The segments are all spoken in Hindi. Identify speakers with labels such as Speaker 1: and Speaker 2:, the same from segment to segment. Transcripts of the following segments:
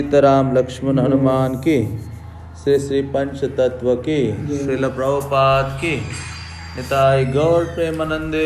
Speaker 1: सीताराम लक्ष्मण हनुमान की, श्री श्री पंच तत्व की, श्रील प्रभुपाद की, निताई गौर प्रेमानंदे।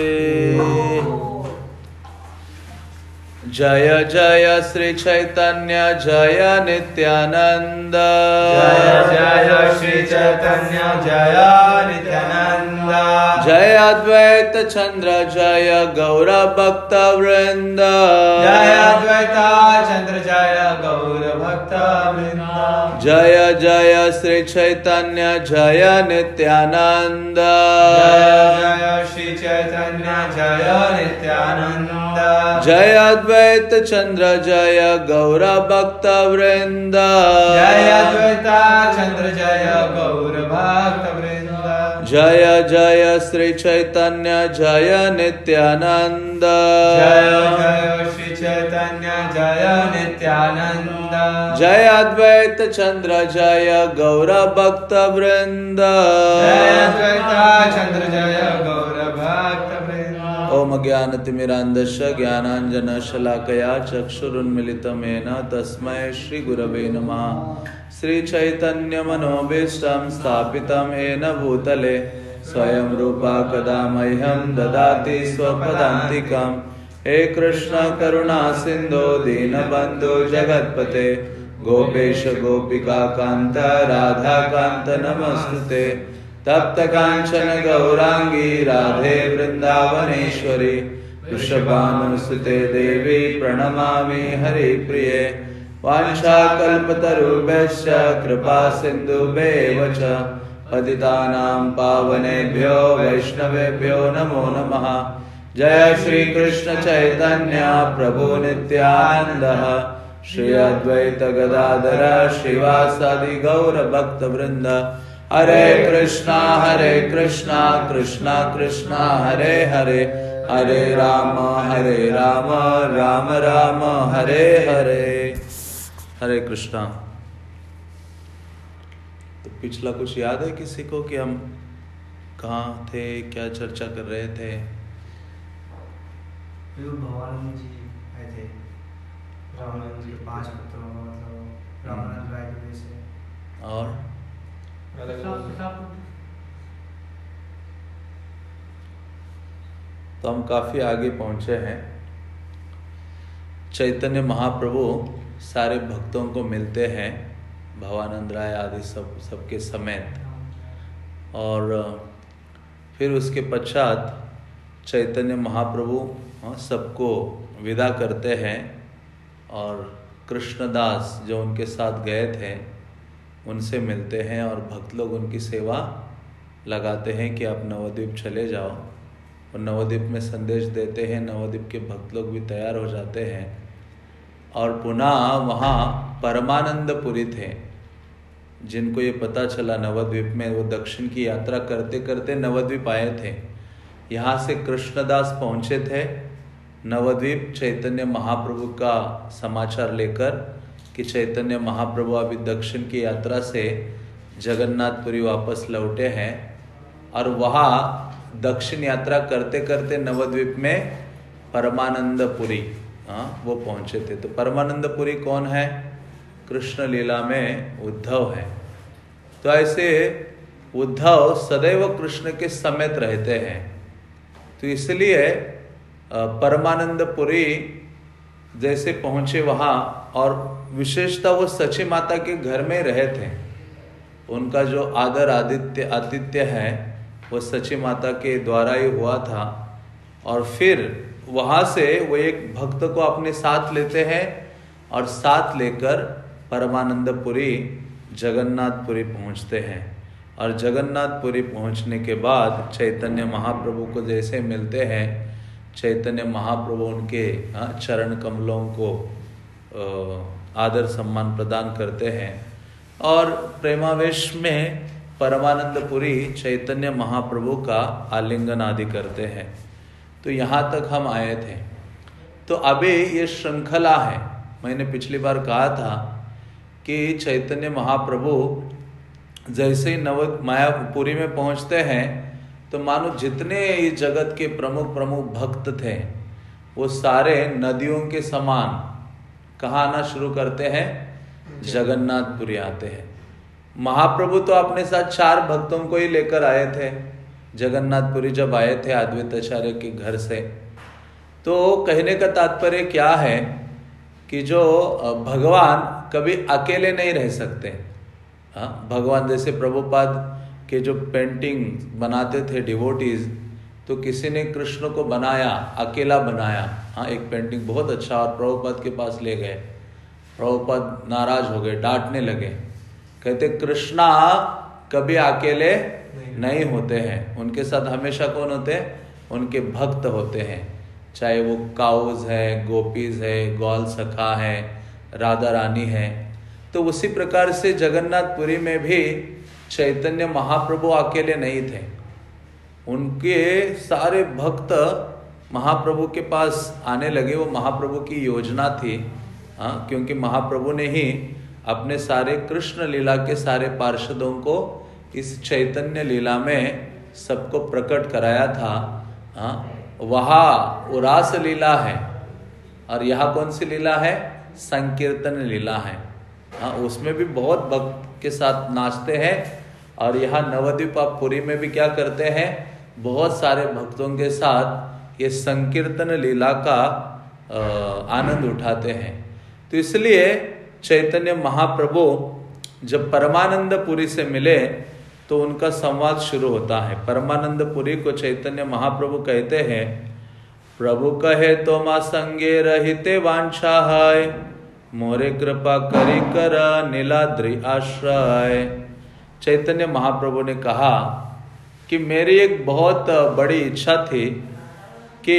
Speaker 1: जय जय श्री चैतन्य जय नित्यानंद,
Speaker 2: जय जय श्री चैतन्य जय नित्यानंद,
Speaker 1: जय अद्वैत चंद्र जय गौर भक्त वृंद,
Speaker 2: जय अद्वैत चंद्र जय गौर भक्त वृंद,
Speaker 1: जय जय श्री चैतन्य जय नित्यानंद,
Speaker 2: जय जय श्री चैतन्य जय नित्यानंद,
Speaker 1: जय अद्वैत चंद्र जय गौर भक्त वृंद,
Speaker 2: जय अद्वैत चंद्र जय गौर भक्त वृंद,
Speaker 1: जय जय श्री चैतन्य जय नित्यानंद,
Speaker 2: जय जय श्री चैतन्य जय नित्यानंद,
Speaker 1: जय अद्वैत चंद्र जय गौर भक्त वृंद,
Speaker 2: जय अद्वैत चंद्र जय गौर भक्त वृंद।
Speaker 1: ओम ज्ञानतिमिरान्धस्य ज्ञानाञ्जनशलाकया चक्षुरुन्मिलितं येन तस्मै श्री गुरवे नमः। श्री चैतन्य मनोभीष्टं स्थापितं येन भूतले स्वयं रूपा कदा मह्यं ददाति स्वपदान्तिकं। हे कृष्ण करुणा सिन्धो दीनबन्धो जगत्पते गोपेश गोपिका कान्त राधा कान्त नमस्तुते। तप्त कांचन गौरांगी राधे वृंदावनेश्वरी वृषभानुसुते देवी प्रणमामि हरिप्रिये। वाञ्छाकल्पतरुभ्यश्च कृपा सिन्धुभ्येव च पतितानां पावनेभ्यो वैष्णवेभ्यो नमो नमः। जय श्री कृष्ण चैतन्य प्रभु नित्यानंद, श्री अद्वैत गदाधर श्रीवासादि गौर भक्त वृंद। हरे कृष्णा कृष्णा कृष्णा हरे हरे, हरे राम राम राम हरे हरे। हरे कृष्णा। तो पिछला कुछ याद है किसी को कि हम कहाँ थे, क्या चर्चा कर रहे थे?
Speaker 2: भगवान जी आए थे, रामानंद जी के 5 पुत्रों मतलब रामानंद राय जी से,
Speaker 1: और तो हम काफी आगे पहुंचे हैं। चैतन्य महाप्रभु सारे भक्तों को मिलते हैं, भवानंद राय आदि सबके समेत, और फिर उसके पश्चात चैतन्य महाप्रभु सबको विदा करते हैं और कृष्णदास जो उनके साथ गए थे उनसे मिलते हैं और भक्त लोग उनकी सेवा लगाते हैं कि आप नवद्वीप चले जाओ, और नवद्वीप में संदेश देते हैं। नवद्वीप के भक्त लोग भी तैयार हो जाते हैं और पुनः वहाँ परमानंदपुरी थे। जिनको ये पता चला नवद्वीप में, वो दक्षिण की यात्रा करते करते नवद्वीप आए थे। यहाँ से कृष्णदास पहुँचे थे नवद्वीप चैतन्य महाप्रभु का समाचार लेकर कि चैतन्य महाप्रभु अभी दक्षिण की यात्रा से जगन्नाथपुरी वापस लौटे हैं, और वहाँ दक्षिण यात्रा करते करते नवद्वीप में परमानंदपुरी वो पहुँचे थे। तो परमानंदपुरी कौन है? कृष्ण लीला में उद्धव है। तो ऐसे उद्धव सदैव कृष्ण के समेत रहते हैं, तो इसलिए परमानंदपुरी जैसे पहुँचे वहाँ, और विशेषता वो सची माता के घर में रहे थे। उनका जो आदर आतिथ्य है वो सची माता के द्वारा ही हुआ था। और फिर वहाँ से वो एक भक्त को अपने साथ लेते हैं और साथ लेकर परमानंदपुरी जगन्नाथपुरी पहुँचते हैं। और जगन्नाथपुरी पहुँचने के बाद चैतन्य महाप्रभु को जैसे मिलते हैं, चैतन्य महाप्रभु उनके चरण कमलों को आदर सम्मान प्रदान करते हैं और प्रेमावेश में परमानंदपुरी चैतन्य महाप्रभु का आलिंगन आदि करते हैं। तो यहाँ तक हम आए थे। तो अभी ये श्रृंखला है। मैंने पिछली बार कहा था कि चैतन्य महाप्रभु जैसे ही मायापुरी में पहुँचते हैं तो मानो जितने इस जगत के प्रमुख भक्त थे वो सारे नदियों के समान कहाँ आना शुरू करते हैं? जगन्नाथपुरी आते हैं। महाप्रभु तो अपने साथ 4 भक्तों को ही लेकर आए थे जगन्नाथपुरी जब आए थे अद्वैताचार्य के घर से। तो कहने का तात्पर्य क्या है कि जो भगवान कभी अकेले नहीं रह सकते। हाँ, भगवान जैसे प्रभुपाद के जो पेंटिंग बनाते थे डिवोटीज, तो किसी ने कृष्ण को बनाया, अकेला बनाया। हाँ, एक पेंटिंग बहुत अच्छा, और प्रभुपाद के पास ले गए। प्रभुपाद नाराज हो गए, डांटने लगे, कहते कृष्णा कभी अकेले नहीं होते हैं, उनके साथ हमेशा कौन होते हैं? उनके भक्त होते हैं, चाहे वो काउज है, गोपीज है, गौल सखा है, राधा रानी है। तो उसी प्रकार से जगन्नाथपुरी में भी चैतन्य महाप्रभु अकेले नहीं थे, उनके सारे भक्त महाप्रभु के पास आने लगे। वो महाप्रभु की योजना थी। हाँ, क्योंकि महाप्रभु ने ही अपने सारे कृष्ण लीला के सारे पार्षदों को इस चैतन्य लीला में सबको प्रकट कराया था। हाँ, वहाँ वो रास लीला है, और यहाँ कौन सी लीला है? संकीर्तन लीला है। हाँ, उसमें भी बहुत भक्त के साथ नाचते हैं। और यहाँ नवद्वीपापुरी में भी क्या करते हैं? बहुत सारे भक्तों के साथ ये संकीर्तन लीला का आनंद उठाते हैं। तो इसलिए चैतन्य महाप्रभु जब परमानंदपुरी से मिले तो उनका संवाद शुरू होता है। परमानंदपुरी को चैतन्य महाप्रभु कहते हैं, प्रभु कहे तो माँ संगे रहते वांछा है, मोरे कृपा करी कर नीलाद्रि आश्रय। चैतन्य महाप्रभु ने कहा कि मेरी एक बहुत बड़ी इच्छा थी, कि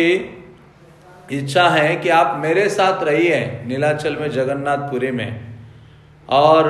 Speaker 1: इच्छा है कि आप मेरे साथ रहिए नीलाचल में, जगन्नाथपुरी में, और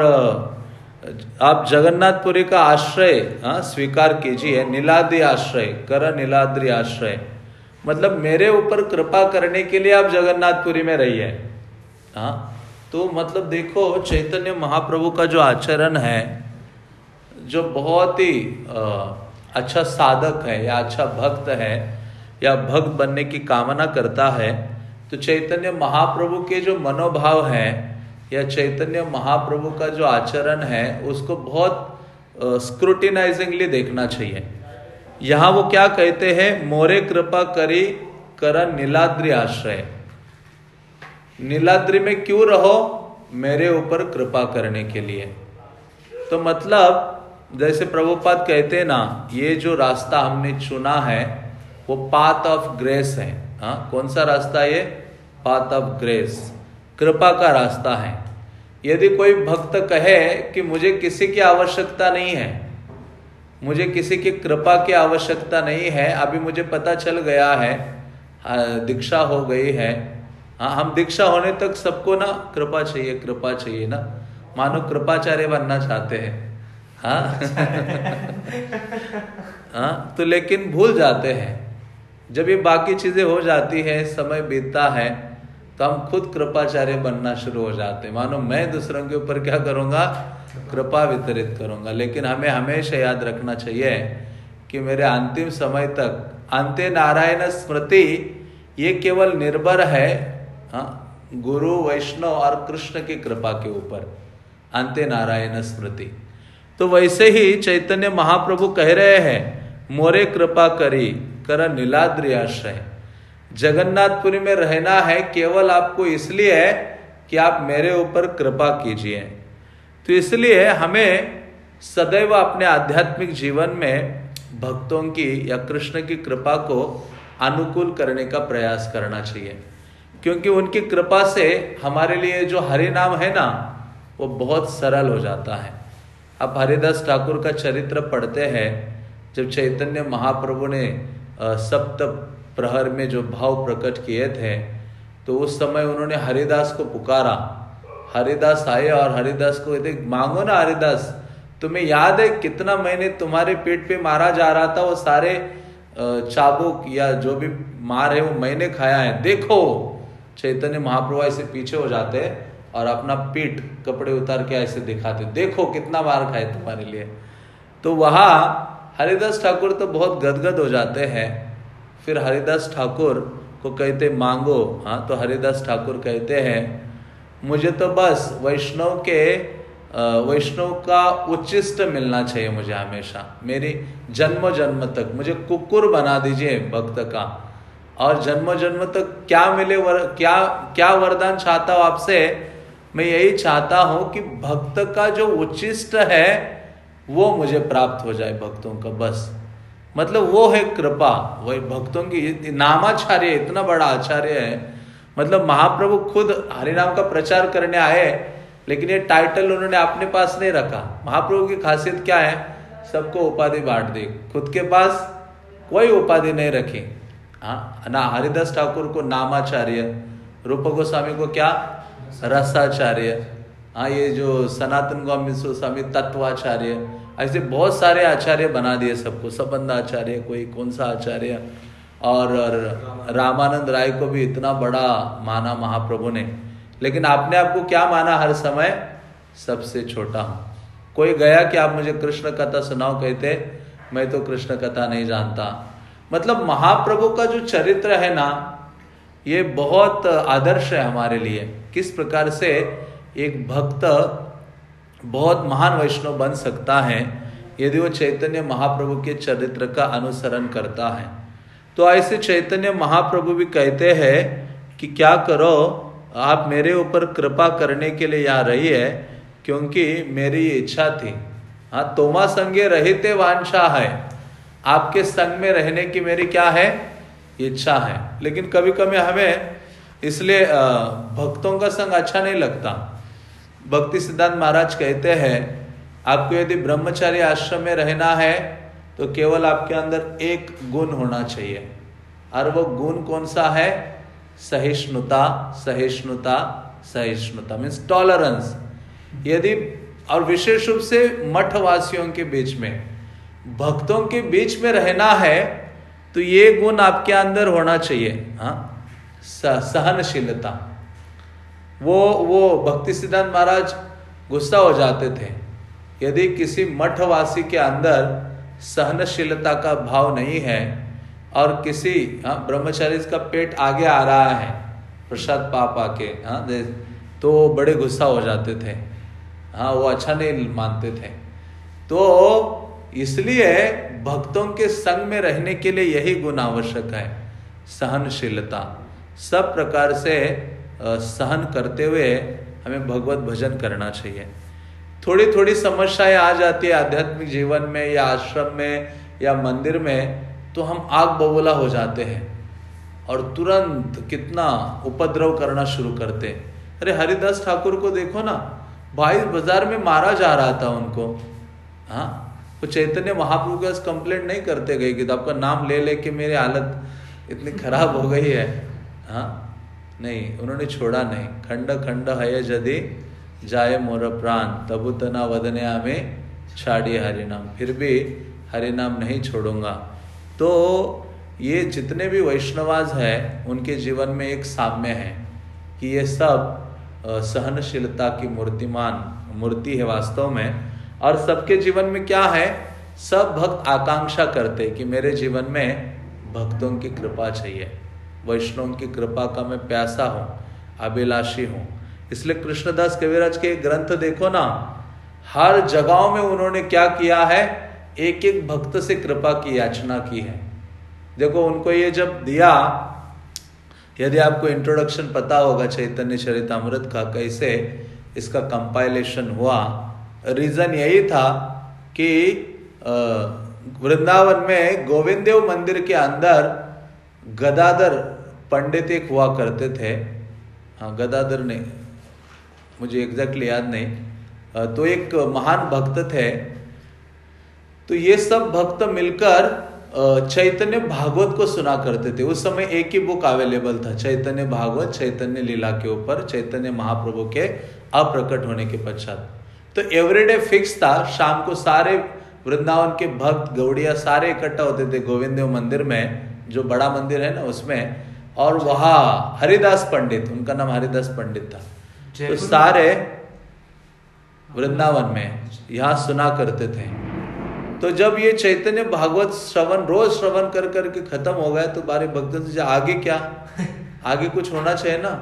Speaker 1: आप जगन्नाथपुरी का आश्रय स्वीकार कीजिए। नीलाद्रि आश्रय कर, नीलाद्रि आश्रय मतलब मेरे ऊपर कृपा करने के लिए आप जगन्नाथपुरी में रहिए। हाँ, तो मतलब देखो चैतन्य महाप्रभु का जो आचरण है, जो बहुत ही अच्छा साधक है या अच्छा भक्त है या भक्त बनने की कामना करता है, तो चैतन्य महाप्रभु के जो मनोभाव है या चैतन्य महाप्रभु का जो आचरण है उसको बहुत स्क्रूटिनाइजिंगली देखना चाहिए। यहाँ वो क्या कहते हैं? मोरे कृपा करी कर नीलाद्रि आश्रय। नीलाद्रि में क्यों रहो? मेरे ऊपर कृपा करने के लिए। तो मतलब जैसे प्रभुपाद कहते हैं ना, ये जो रास्ता हमने चुना है वो पाथ ऑफ ग्रेस है। हाँ, कौन सा रास्ता ये? पाथ ऑफ ग्रेस, कृपा का रास्ता है। यदि कोई भक्त कहे कि मुझे किसी की आवश्यकता नहीं है, मुझे किसी की कृपा की आवश्यकता नहीं है, अभी मुझे पता चल गया है, दीक्षा हो गई है। हाँ, हम दीक्षा होने तक सबको ना कृपा चाहिए, कृपा चाहिए ना, मानो कृपाचार्य बनना चाहते हैं। हाँ हाँ, तो लेकिन भूल जाते हैं जब ये बाकी चीजें हो जाती है, समय बीतता है, तो हम खुद कृपाचार्य बनना शुरू हो जाते हैं। मानो मैं दूसरों के ऊपर क्या करूँगा? कृपा वितरित करूँगा। लेकिन हमें हमेशा याद रखना चाहिए कि मेरे अंतिम समय तक अंते नारायण स्मृति ये केवल निर्भर है गुरु, वैष्णव और कृष्ण की कृपा के ऊपर। अंते नारायण स्मृति। तो वैसे ही चैतन्य महाप्रभु कह रहे हैं, मोरे कृपा करी कर नीलाद्रि आश्रय। जगन्नाथपुरी में रहना है केवल आपको इसलिए है कि आप मेरे ऊपर कृपा कीजिए। तो इसलिए हमें सदैव अपने आध्यात्मिक जीवन में भक्तों की या कृष्ण की कृपा को अनुकूल करने का प्रयास करना चाहिए, क्योंकि उनकी कृपा से हमारे लिए जो हरि नाम है ना, वो बहुत सरल हो जाता है। आप हरिदास ठाकुर का चरित्र पढ़ते हैं, जब चैतन्य महाप्रभु ने सप्त प्रहर में जो भाव प्रकट किए थे, तो उस समय उन्होंने हरिदास को पुकारा। हरिदास आए और हरिदास को कहते, मांगो ना हरिदास, तुम्हें याद है कितना मैंने तुम्हारे पेट पे मारा जा रहा था, वो सारे चाबुक या जो भी मार है वो मैंने खाया है, देखो। चैतन्य महाप्रभु ऐसे पीछे हो जाते और अपना पीठ कपड़े उतार के ऐसे दिखाते, देखो कितना मार खाए तुम्हारे लिए। तो वहाँ हरिदास ठाकुर तो बहुत गदगद हो जाते हैं। फिर हरिदास ठाकुर को कहते मांगो। हाँ, तो हरिदास ठाकुर कहते हैं, मुझे तो बस वैष्णव का उच्चिष्ट मिलना चाहिए मुझे हमेशा, मेरी जन्म जन्म तक मुझे कुकुर बना दीजिए भक्त का, और जन्म जन्म तक क्या मिले क्या वरदान चाहता हूं आपसे, मैं यही चाहता हूं कि भक्त का जो उच्चिष्ट है वो मुझे प्राप्त हो जाए भक्तों का, बस मतलब वो है कृपा। वही भक्तों की नामाचार्य इतना बड़ा आचार्य है, मतलब महाप्रभु खुद हरिनाम का प्रचार करने आए, लेकिन ये टाइटल उन्होंने अपने पास नहीं रखा। महाप्रभु की खासियत क्या है, सबको उपाधि बांट दी, खुद के पास कोई उपाधि नहीं रखी। हाँ ना, हरिदास ठाकुर को नामाचार्य, रूप गोस्वामी को क्या रसाचार्य, हाँ ये जो सनातन गोस्वामी तत्वाचार्य, ऐसे बहुत सारे आचार्य बना दिए सबको, संबंध आचार्य, कोई कौन सा आचार्य, और रामानंद राय को भी इतना बड़ा माना महाप्रभु ने, लेकिन आपने आपको क्या माना हर समय, सबसे छोटा हूं। कोई गया कि आप मुझे कृष्ण कथा सुनाओ, कहते मैं तो कृष्ण कथा नहीं जानता। मतलब महाप्रभु का जो चरित्र है ना, ये बहुत आदर्श है हमारे लिए, किस प्रकार से एक भक्त बहुत महान वैष्णव बन सकता है यदि वो चैतन्य महाप्रभु के चरित्र का अनुसरण करता है। तो ऐसे चैतन्य महाप्रभु भी कहते हैं कि क्या करो, आप मेरे ऊपर कृपा करने के लिए यहाँ रही है, क्योंकि मेरी इच्छा थी। हाँ, तोमा संगे रहते वांछा है, आपके संग में रहने की मेरी क्या है, इच्छा है। लेकिन कभी कभी हमें इसलिए भक्तों का संग अच्छा नहीं लगता। भक्ति सिद्धांत महाराज कहते हैं, आपको यदि ब्रह्मचारी आश्रम में रहना है तो केवल आपके अंदर एक गुण होना चाहिए, और वो गुण कौन सा है, सहिष्णुता। सहिष्णुता सहिष्णुता मीन्स टॉलरेंस। यदि और विशेष रूप से मठवासियों के बीच में, भक्तों के बीच में रहना है तो ये गुण आपके अंदर होना चाहिए। हाँ, सहनशीलता। वो भक्ति सिद्धांत महाराज गुस्सा हो जाते थे यदि किसी मठवासी के अंदर सहनशीलता का भाव नहीं है, और किसी ब्रह्मचारी का पेट आगे आ रहा है प्रसाद पापा के, तो बड़े गुस्सा हो जाते थे। हाँ, वो अच्छा नहीं मानते थे। तो इसलिए भक्तों के संग में रहने के लिए यही गुण आवश्यक है, सहनशीलता। सब प्रकार से सहन करते हुए हमें भगवत भजन करना चाहिए। थोड़ी थोड़ी समस्याएं आ जाती है आध्यात्मिक जीवन में या आश्रम में या मंदिर में, तो हम आग बबूला हो जाते हैं और तुरंत कितना उपद्रव करना शुरू करते हैं। अरे हरिदास ठाकुर को देखो ना, भाई बाजार में मारा जा रहा था उनको। हाँ, वो चैतन्य महाप्रभु के पास कंप्लेंट नहीं करते गए कि तो आपका नाम ले लेके मेरी हालत इतनी खराब हो गई है। हाँ नहीं, उन्होंने छोड़ा नहीं। खंड खंड है यदि जाए मोर प्राण, तबु तना वदने आमे छाड़िए हरिनाम, फिर भी हरिनाम नहीं छोड़ूंगा। तो ये जितने भी वैष्णवाज हैं उनके जीवन में एक साम्य है कि ये सब सहनशीलता की मूर्ति है वास्तव में। और सबके जीवन में क्या है, सब भक्त आकांक्षा करते कि मेरे जीवन में भक्तों की कृपा चाहिए, वैष्णव की कृपा का मैं प्यासा हूँ, अभिलाषी हूँ। इसलिए कृष्णदास कविराज के ग्रंथ देखो ना, हर जगहों में उन्होंने क्या किया है, एक एक भक्त से कृपा की याचना की है। देखो उनको ये जब दिया, यदि आपको इंट्रोडक्शन पता होगा चैतन्य चरितामृत का, कैसे इसका कंपाइलेशन हुआ, रीजन यही था कि वृंदावन में गोविंद देव मंदिर के अंदर गदाधर पंडित एक हुआ करते थे। हाँ, गदाधर ने, मुझे एग्जैक्टली याद नहीं, तो एक महान भक्त थे। तो ये सब भक्त मिलकर चैतन्य भागवत को सुना करते थे। उस समय एक ही बुक अवेलेबल था, चैतन्य भागवत, चैतन्य लीला के ऊपर, चैतन्य महाप्रभु के अप्रकट होने के पश्चात। तो एवरीडे फिक्स था, शाम को सारे वृंदावन के भक्त गौड़िया सारे इकट्ठा होते थे गोविंद देव मंदिर में, जो बड़ा मंदिर है ना उसमें, और वहाँ हरिदास पंडित, उनका नाम हरिदास पंडित था, तो सारे वृंदावन में यहाँ सुना करते थे। तो जब ये चैतन्य भागवत रोज श्रवण कर करके खत्म हो गया, तो बारे भक्तों से आगे क्या, आगे कुछ होना चाहिए ना।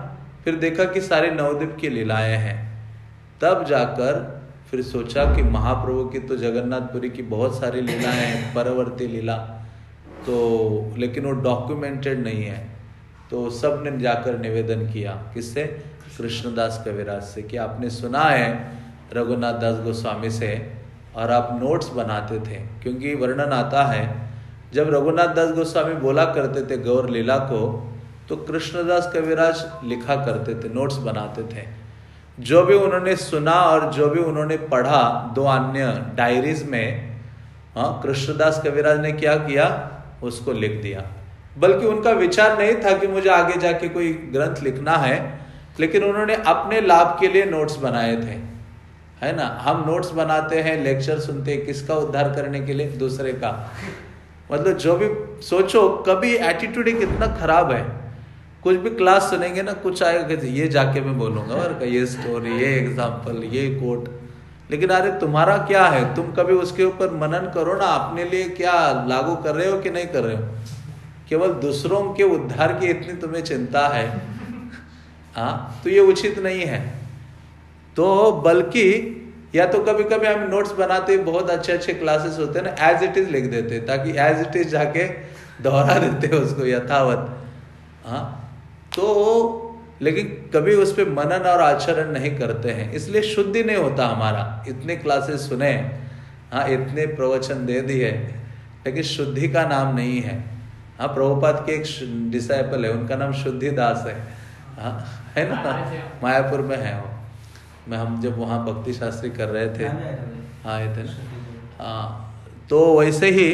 Speaker 1: फिर देखा कि सारे नवद्वीप की लीलाएं हैं। तब जाकर फिर सोचा कि महाप्रभु की तो जगन्नाथपुरी की बहुत सारी लीलाएं हैं, परवर्ती लीला, तो लेकिन वो डॉक्यूमेंटेड नहीं है। तो सब ने जाकर निवेदन किया, किससे? कृष्णदास कविराज से, कि आपने सुना है रघुनाथ दास गोस्वामी से और आप नोट्स बनाते थे। क्योंकि वर्णन आता है जब रघुनाथ दास गोस्वामी बोला करते थे गौर लीला को, तो कृष्णदास कविराज लिखा करते थे, नोट्स बनाते थे। जो भी उन्होंने सुना और जो भी उन्होंने पढ़ा 2 अन्य डायरीज में, कृष्णदास कविराज ने क्या किया, उसको लिख दिया। बल्कि उनका विचार नहीं था कि मुझे आगे जाके कोई ग्रंथ लिखना है, लेकिन उन्होंने अपने लाभ के लिए नोट्स बनाए थे, है ना। हम नोट्स बनाते हैं, लेक्चर सुनते हैं, किसका उद्धार करने के लिए? दूसरे का। मतलब जो भी सोचो, कभी एटीट्यूड कितना खराब है। कुछ भी क्लास सुनेंगे ना, कुछ आएगा कि ये जाके मैं बोलूंगा और ये स्टोरी, ये एग्जाम्पल, ये कोट। लेकिन अरे तुम्हारा क्या है? तुम कभी उसके ऊपर मनन करो ना, अपने लिए क्या लागू कर रहे हो कि नहीं कर रहे हो। केवल दूसरों के उद्धार की इतनी तुम्हें चिंता है, हाँ, तो ये उचित नहीं है। तो बल्कि या तो कभी कभी हम नोट्स बनाते, बहुत अच्छे अच्छे क्लासेस होते हैं ना, एज इट इज लिख देते, ताकि एज इट इज जाके दोहरा देते उसको यथावत, हाँ। तो लेकिन कभी उस पर मनन और आचरण नहीं करते हैं, इसलिए शुद्धि नहीं होता हमारा। इतने क्लासेस सुने, हाँ, इतने प्रवचन दे दिए, लेकिन शुद्धि का नाम नहीं है। हाँ, प्रभुपाद के एक डिसाइपल है, उनका नाम शुद्धिदास है, हाँ, है ना, मायापुर में है वो। हम जब वहाँ भक्ति शास्त्री कर रहे थे, हाँ, आए थे ना, हाँ। तो वैसे ही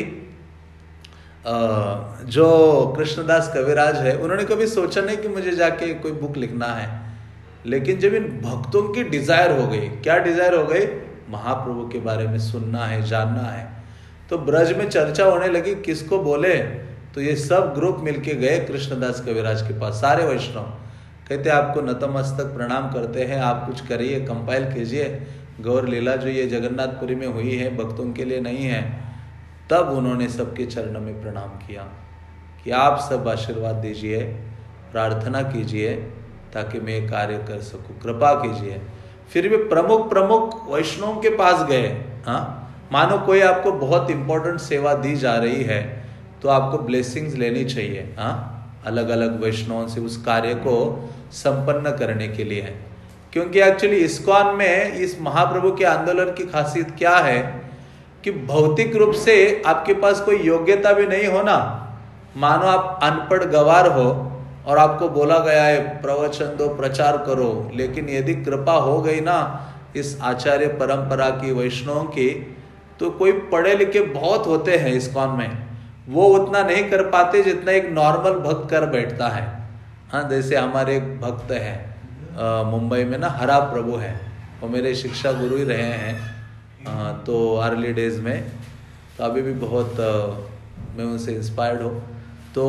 Speaker 1: जो कृष्णदास कविराज है, उन्होंने कभी सोचा नहीं कि मुझे जाके कोई बुक लिखना है। लेकिन जब इन भक्तों की डिजायर हो गई, क्या डिजायर हो गई? महाप्रभु के बारे में सुनना है, जानना है। तो ब्रज में चर्चा होने लगी, किसको बोले? तो ये सब ग्रुप मिलके गए कृष्णदास कविराज के पास, सारे वैष्णव। कहते आपको नतमस्तक प्रणाम करते हैं, आप कुछ करिए, कंपाइल कीजिए गौर लीला जो ये जगन्नाथपुरी में हुई है, भक्तों के लिए नहीं है। तब उन्होंने सबके चरणों में प्रणाम किया कि आप सब आशीर्वाद दीजिए, प्रार्थना कीजिए ताकि मैं कार्य कर सकूं, कृपा कीजिए। फिर भी प्रमुख वैष्णव के पास गए, हाँ, मानो कोई आपको बहुत इंपॉर्टेंट सेवा दी जा रही है तो आपको ब्लेसिंग्स लेनी चाहिए, हाँ, अलग अलग वैष्णवों से उस कार्य को संपन्न करने के लिए। क्योंकि एक्चुअली इस्कॉन में इस महाप्रभु के आंदोलन की खासियत क्या है कि भौतिक रूप से आपके पास कोई योग्यता भी नहीं हो ना, मानो आप अनपढ़ गवार हो और आपको बोला गया है प्रवचन दो, प्रचार करो, लेकिन यदि कृपा हो गई ना इस आचार्य परंपरा की, वैष्णवों की, तो कोई पढ़े लिखे बहुत होते हैं इस्कॉन में, वो उतना नहीं कर पाते जितना एक नॉर्मल भक्त कर बैठता है। हाँ, जैसे हमारे एक भक्त हैं मुंबई में ना, हरा प्रभु है, वो मेरे शिक्षा गुरु ही रहे हैं, तो अर्ली डेज में, तो अभी भी बहुत मैं उनसे इंस्पायर्ड हूँ। तो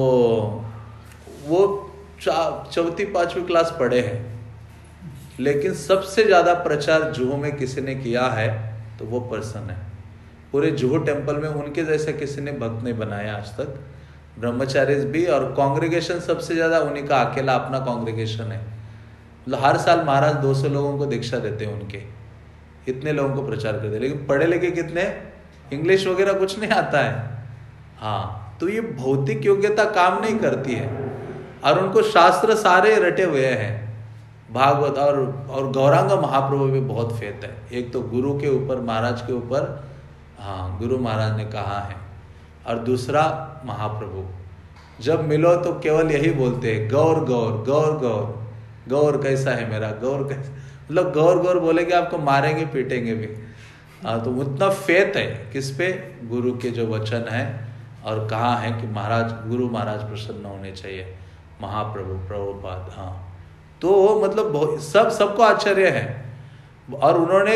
Speaker 1: वो 4वीं-5वीं क्लास पढ़े हैं, लेकिन सबसे ज़्यादा प्रचार जुहू में किसी ने किया है तो वो पर्सन है। पूरे जुहू टेम्पल में उनके जैसे किसी ने भक्त नहीं बनाया आज तक, ब्रह्मचारीज भी, और कांग्रेगेशन सबसे ज़्यादा उन्हीं का अकेला अपना कांग्रेगेशन है। मतलब हर साल महाराज 200 लोगों को दीक्षा देते हैं उनके, इतने लोगों को प्रचार करते हैं। लेकिन पढ़े लिखे कितने? इंग्लिश वगैरह कुछ नहीं आता है, हाँ। तो ये भौतिक योग्यता काम नहीं करती है, और उनको शास्त्र सारे रटे हुए हैं, भागवत और गौरांग महाप्रभु भी बहुत फेत है। एक तो गुरु के ऊपर, महाराज के ऊपर, हाँ, गुरु महाराज ने कहा है, और दूसरा महाप्रभु। जब मिलो तो केवल यही बोलते हैं, गौर गौर गौर गौर, गौर कैसा है मेरा, गौर कैसा, मतलब गौर गौर बोलेंगे आपको मारेंगे पीटेंगे भी। तो उतना फेथ है किस पे? गुरु के जो वचन है, और कहा है कि महाराज, गुरु महाराज प्रसन्न होने चाहिए, महाप्रभु प्रभुपाद, हाँ। तो मतलब सबको आश्चर्य है। और उन्होंने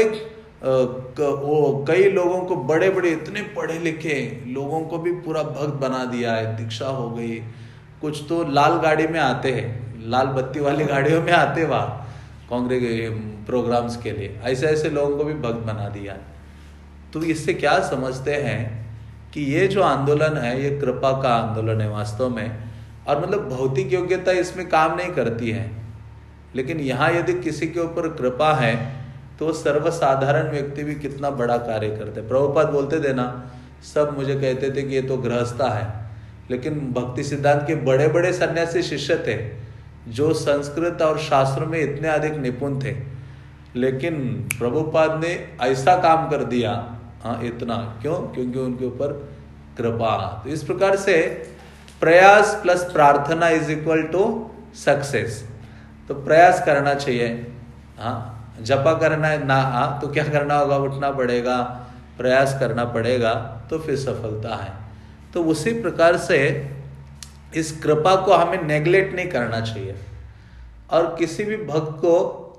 Speaker 1: वो कई लोगों को, बड़े बड़े इतने पढ़े लिखे लोगों को भी पूरा भक्त बना दिया है, दीक्षा हो गई। कुछ तो लाल गाड़ी में आते हैं, लाल बत्ती वाली गाड़ियों में आते वहाँ प्रोग्राम्स के लिए, ऐसे ऐसे लोगों को भी भक्त बना दिया। तो इससे क्या समझते हैं कि ये जो आंदोलन है ये कृपा का आंदोलन है वास्तव में, और मतलब भौतिक योग्यता इसमें काम नहीं करती है। लेकिन यहाँ यदि किसी के ऊपर कृपा है तो सर्वसाधारण व्यक्ति भी कितना बड़ा कार्य करते हैं। प्रभुपाद बोलते थे ना, सब मुझे कहते थे कि ये तो गृहस्था है, लेकिन भक्ति सिद्धांत के बड़े बड़े सन्यासी शिष्य थे जो संस्कृत और शास्त्र में इतने अधिक निपुण थे, लेकिन प्रभुपाद ने ऐसा काम कर दिया। हाँ, इतना क्यों? क्योंकि उनके ऊपर कृपा। तो इस प्रकार से प्रयास प्लस प्रार्थना इज इक्वल टू सक्सेस। तो प्रयास करना चाहिए। हाँ, जपा करना है ना, हाँ, तो क्या करना होगा? उठना पड़ेगा, प्रयास करना पड़ेगा, तो फिर सफलता है। तो उसी प्रकार से इस कृपा को हमें नेग्लेक्ट नहीं करना चाहिए और किसी भी भक्त को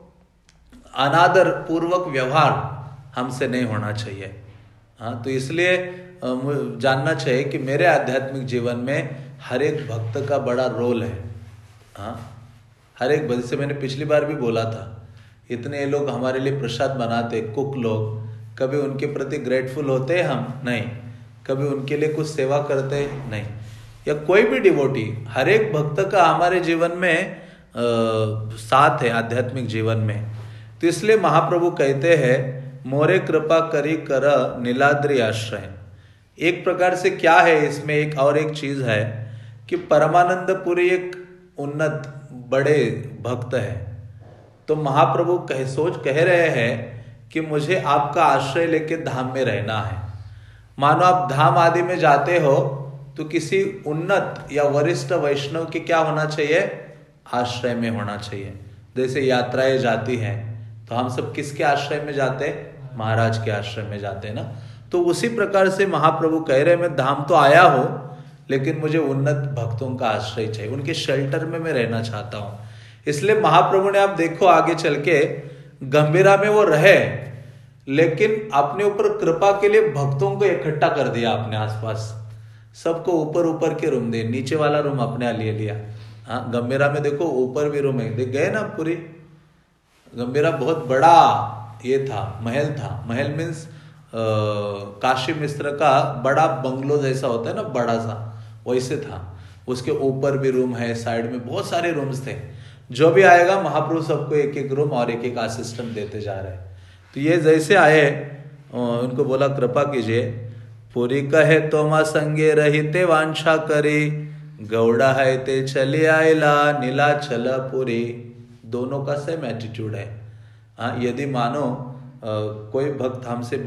Speaker 1: अनादर पूर्वक व्यवहार हमसे नहीं होना चाहिए। हाँ, तो इसलिए जानना चाहिए कि मेरे आध्यात्मिक जीवन में हर एक भक्त का बड़ा रोल है। हाँ, हर एक भक्त से मैंने पिछली बार भी बोला था, इतने लोग हमारे लिए प्रसाद बनाते, कुक लोग, कभी उनके प्रति ग्रेटफुल होते हम? नहीं। कभी उनके लिए कुछ सेवा करते? नहीं। या कोई भी डिवोटी, हर एक भक्त का हमारे जीवन में साथ है आध्यात्मिक जीवन में। तो इसलिए महाप्रभु कहते हैं, मोरे कृपा करी कर नीलाद्रि आश्रय। एक प्रकार से क्या है इसमें, एक और एक चीज है कि परमानंद पुरी एक उन्नत बड़े भक्त है। तो महाप्रभु कह रहे हैं कि मुझे आपका आश्रय लेके धाम में रहना है। मानो आप धाम आदि में जाते हो तो किसी उन्नत या वरिष्ठ वैष्णव के क्या होना चाहिए? आश्रय में होना चाहिए। जैसे यात्राएं जाती हैं तो हम सब किसके आश्रय में जाते? महाराज के आश्रय में जाते हैं ना। तो उसी प्रकार से महाप्रभु कह रहे, मैं धाम तो आया हूं लेकिन मुझे उन्नत भक्तों का आश्रय चाहिए, उनके शेल्टर में मैं रहना चाहता हूं। इसलिए महाप्रभु ने, आप देखो आगे चल के, गंभीरा में वो रहे लेकिन अपने ऊपर कृपा के लिए भक्तों को इकट्ठा कर दिया अपने आसपास। सबको ऊपर ऊपर के रूम दे, नीचे वाला रूम अपने लिए लिया। हाँ, गंभीरा में देखो ऊपर भी रूम है, देख गए ना पूरी। गंभीरा बहुत बड़ा ये था, महल था। महल मीन्स काशी मिश्र का बड़ा बंगलो जैसा होता है ना, बड़ा सा, वैसे था। उसके ऊपर भी रूम है, साइड में बहुत सारे रूम्स थे। जो भी आएगा महाप्रभु सबको एक एक रूम और एक एक असिस्टेंट देते जा रहे हैं। तो ये जैसे आए, उनको बोला कृपा कीजिए। पुरी कहे तोमा संगे रहते वांछा करी, गौड़ा है ते चली आयला नीलाचल पुरी। दोनों का सेम एटीट्यूड है। हाँ, यदि मानो कोई भक्त हमसे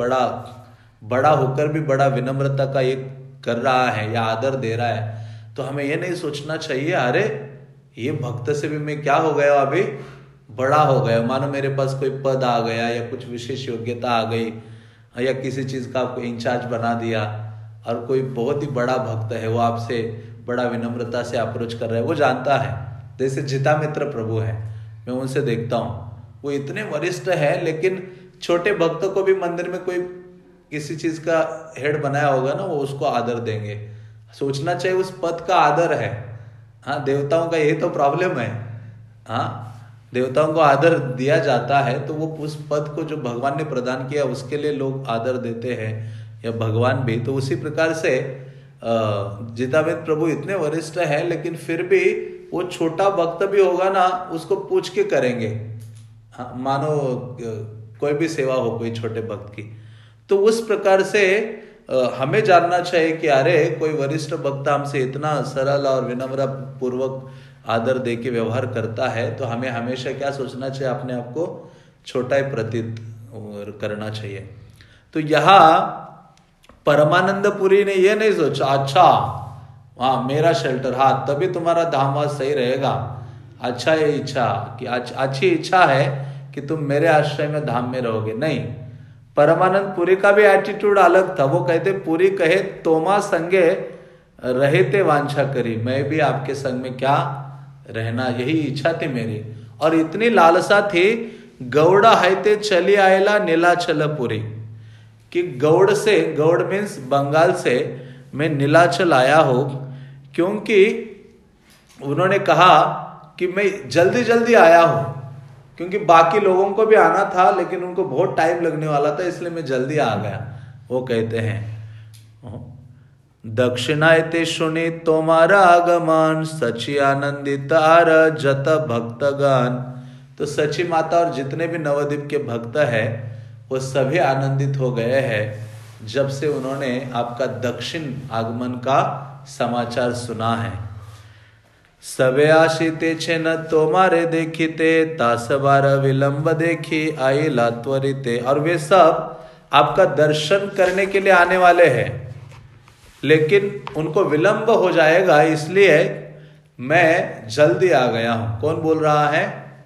Speaker 1: बड़ा होकर भी बड़ा विनम्रता का एक कर रहा है या आदर दे रहा है, तो हमें ये नहीं सोचना चाहिए अरे ये भक्त से भी मैं क्या हो गया, अभी बड़ा हो गया। मानो मेरे पास कोई पद आ गया या कुछ विशेष योग्यता आ गई या किसी चीज का आपको इंचार्ज बना दिया, और कोई बहुत ही बड़ा भक्त है, वो आपसे बड़ा विनम्रता से अप्रोच कर रहा है। वो जानता है, जैसे जिता मित्र प्रभु है, मैं उनसे देखता हूँ, वो इतने वरिष्ठ है लेकिन छोटे भक्तों को भी मंदिर में कोई किसी चीज का हेड बनाया होगा ना, वो उसको आदर देंगे। सोचना चाहिए उस पद का आदर है। हाँ, देवताओं का यही तो प्रॉब्लम है। हाँ, देवताओं को आदर दिया जाता है तो वो उस पद को जो भगवान ने प्रदान किया उसके लिए लोग आदर देते हैं, या भगवान भी। तो उसी प्रकार से जितामित प्रभु इतने वरिष्ठ है लेकिन फिर भी वो छोटा भक्त भी होगा ना, उसको पूछ के करेंगे। हाँ, मानो कोई भी सेवा हो कोई छोटे भक्त की, तो उस प्रकार से हमें जानना चाहिए कि अरे कोई वरिष्ठ भक्त हमसे इतना सरल और विनम्र पूर्वक आदर दे के व्यवहार करता है, तो हमें हमेशा क्या सोचना चाहिए, अपने आप को छोटा ही प्रतीत करना चाहिए। तो यहाँ परमानंद पुरी ने ये नहीं सोचा अच्छा हाँ मेरा शेल्टर, हाँ तभी तुम्हारा धामवास सही रहेगा। अच्छा ये इच्छा कि अच्छी इच्छा है कि तुम मेरे आश्रय में धाम में रहोगे, नहीं। परमानंद पुरी का भी एटीट्यूड अलग था। वो कहते पुरी कहे तोमा संगे रहते वांछा करी, मैं भी आपके संग में क्या रहना, यही इच्छा थी मेरी। और इतनी लालसा थी, गौड़ा हैते चली आयला नीलाचल पुरी, कि गौड़ से, गौड़ मीन्स बंगाल से, मैं नीलाचल आया हूं, क्योंकि उन्होंने कहा कि मैं जल्दी जल्दी आया हूं, क्योंकि बाकी लोगों को भी आना था लेकिन उनको बहुत टाइम लगने वाला था, इसलिए मैं जल्दी आ गया। वो कहते हैं दक्षिणायते सुनी तुम्हारा आगमन, सची आनंदित आर जत भक्तगण, तो सची माता और जितने भी नवद्वीप के भक्त हैं वो सभी आनंदित हो गए हैं जब से उन्होंने आपका दक्षिण आगमन का समाचार सुना है। सबे आशीते छे न तोमारे देखिते, तासबार विलंब देखी आई लात्वरिते। और वे सब आपका दर्शन करने के लिए आने वाले हैं, लेकिन उनको विलंब हो जाएगा, इसलिए मैं जल्दी आ गया हूं। कौन बोल रहा है?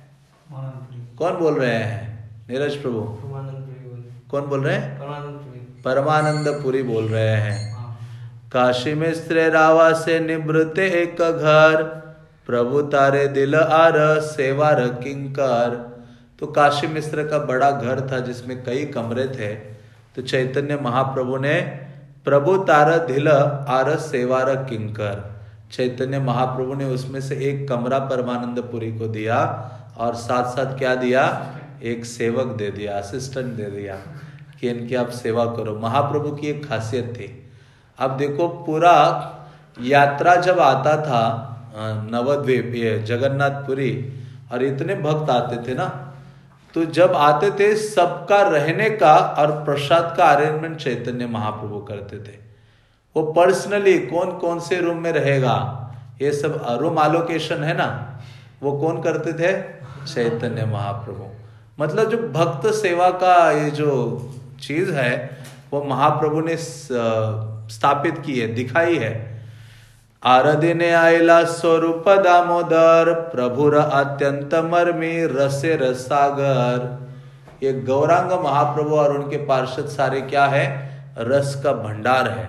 Speaker 1: कौन बोल रहे हैं? नीरज प्रभु कौन बोल रहे हैं? परमानंद पुरी बोल रहे हैं। काशी में स्त्री रावा से निवृत्ते एक घर, प्रभु तारे दिल आर सेवार किंकर। तो काशी मिश्र का बड़ा घर था जिसमें कई कमरे थे। तो चैतन्य महाप्रभु ने प्रभु तार दिल आर सेवार किंकर, चैतन्य महाप्रभु ने उसमें से एक कमरा परमानंद पुरी को दिया और साथ साथ क्या दिया? एक सेवक दे दिया, असिस्टेंट दे दिया कि इनकी आप सेवा करो। महाप्रभु की एक खासियत थी। अब देखो पूरा यात्रा जब आता था नवद्वीप ये जगन्नाथपुरी, और इतने भक्त आते थे ना, तो जब आते थे सबका रहने का और प्रसाद का अरेंजमेंट चैतन्य महाप्रभु करते थे। वो पर्सनली कौन कौन से रूम में रहेगा ये सब रूम एलोकेशन है ना, वो कौन करते थे? चैतन्य महाप्रभु। मतलब जो भक्त सेवा का ये जो चीज है वो महाप्रभु ने स्थापित की है, दिखाई है। आराधने आयला स्वरूप दामोदर, प्रभुर अत्यंत मर्मी रसे रसागर। ये गौरांग महाप्रभु और उनके पार्षद सारे क्या है? रस का भंडार है।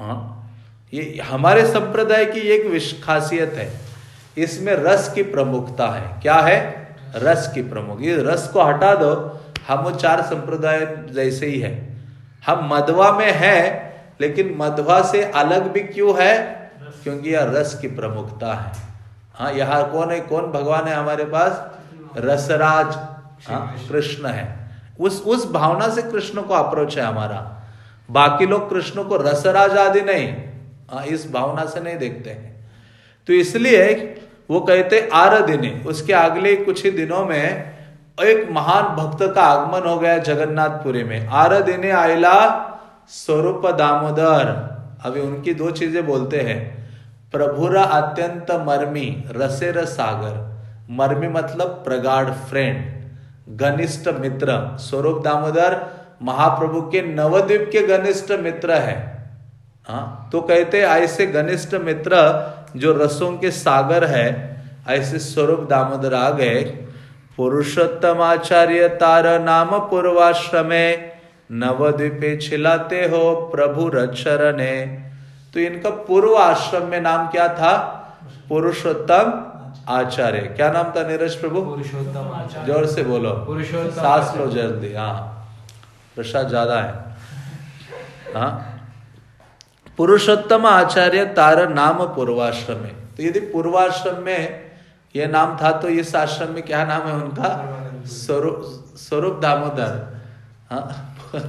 Speaker 1: ये हमारे संप्रदाय की एक खासियत है, इसमें रस की प्रमुखता है। क्या है? रस की प्रमुख। ये रस को हटा दो, हम वो चार संप्रदाय जैसे ही है। हम मध्वा में है, लेकिन मध्वा से अलग भी क्यों है? क्योंकि यह रस की प्रमुखता है। हाँ, यहाँ कौन है? कौन भगवान है हमारे पास? रसराज। हाँ, कृष्ण है। उस भावना से कृष्ण को अप्रोच है हमारा। बाकी लोग कृष्ण को रसराज आदि नहीं, इस भावना से नहीं देखते हैं। तो इसलिए वो कहते आराधने, उसके अगले कुछ ही दिनों में एक महान भक्त का आगमन हो गया जगन्नाथपुरी में। आराधने आयला स्वरूप दामोदर। अभी उनकी दो चीजें बोलते हैं। प्रभुरा अत्यंत मर्मी रसेर सागर। मर्मी मतलब प्रगाढ़, फ्रेंड, घनिष्ठ मित्र। स्वरूप दामोदर महाप्रभु के नवद्वीप के घनिष्ठ मित्र है। हाँ, तो कहते ऐसे घनिष्ठ मित्र जो रसों के सागर है, ऐसे स्वरूप दामोदर आ गए। पुरुषोत्तम आचार्य तार नाम पूर्वाश्रमे, नवद्वीपे छिलाते हो प्रभु रक्षरने। तो इनका पूर्व आश्रम में नाम क्या था? पुरुषोत्तम आचार्य। क्या नाम था नीरज प्रभु?
Speaker 2: पुरुषोत्तम आचार्य।
Speaker 1: जोर से बोलो,
Speaker 2: पुरुषोत्तम।
Speaker 1: सांस लो जल्दी। हाँ, प्रसाद ज्यादा है। हाँ, पुरुषोत्तम आचार्य तार नाम पूर्वाश्रम में। तो यदि पूर्वाश्रम में यह नाम था तो इस आश्रम में क्या नाम है उनका? स्वरूप दामोदर। हाँ,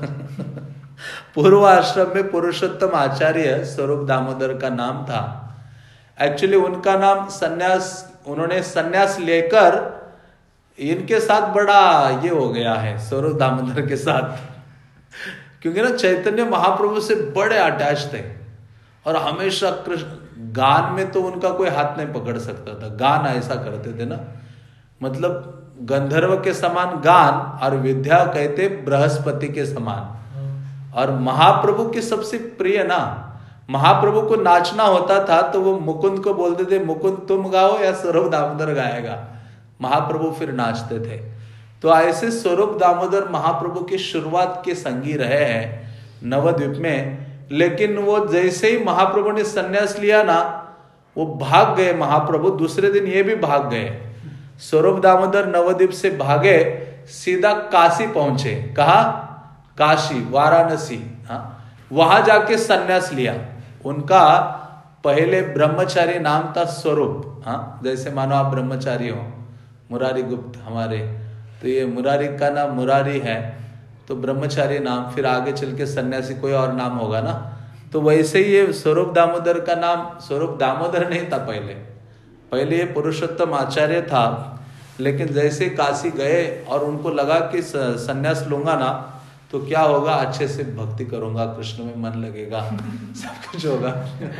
Speaker 1: पूर्व आश्रम में पुरुषोत्तम आचार्य स्वरूप दामोदर का नाम था। एक्चुअली उनका नाम सन्यास, उन्होंने सन्यास लेकर इनके साथ बड़ा ये हो गया है, स्वरूप दामोदर के साथ, क्योंकि ना चैतन्य महाप्रभु से बड़े अटैच थे और हमेशा कृष्ण गान में तो उनका कोई हाथ नहीं पकड़ सकता था। गान ऐसा करते थे ना, मतलब गंधर्व के समान गान, और विद्या कहते बृहस्पति के समान। और महाप्रभु के सबसे प्रिय ना, महाप्रभु को नाचना होता था तो वो मुकुंद को बोलते थे, मुकुंद तुम गाओ या स्वरूप दामोदर गाएगा। महाप्रभु फिर नाचते थे। तो ऐसे स्वरूप दामोदर महाप्रभु की शुरुआत के संगी रहे हैं नवद्वीप में। लेकिन वो जैसे ही महाप्रभु ने संन्यास लिया ना, वो भाग गए महाप्रभु। दूसरे दिन ये भी भाग गए। स्वरूप दामोदर नवद्वीप से भागे, सीधा काशी पहुंचे। कहा? काशी, वाराणसी। हाँ, वहां जाके संन्यास लिया। उनका पहले ब्रह्मचारी नाम था स्वरूप। हाँ, जैसे मानो आप ब्रह्मचारी हो, मुरारी गुप्त हमारे, तो ये मुरारी का नाम मुरारी है, तो ब्रह्मचारी नाम, फिर आगे चल के सन्यासी कोई और नाम होगा ना। तो वैसे ही ये स्वरूप दामोदर का नाम स्वरूप दामोदर नहीं था पहले ये पुरुषोत्तम आचार्य था। लेकिन जैसे काशी गए और उनको लगा कि संन्यास लूंगा ना तो क्या होगा, अच्छे से भक्ति करूंगा, कृष्ण में मन लगेगा, सब कुछ होगा।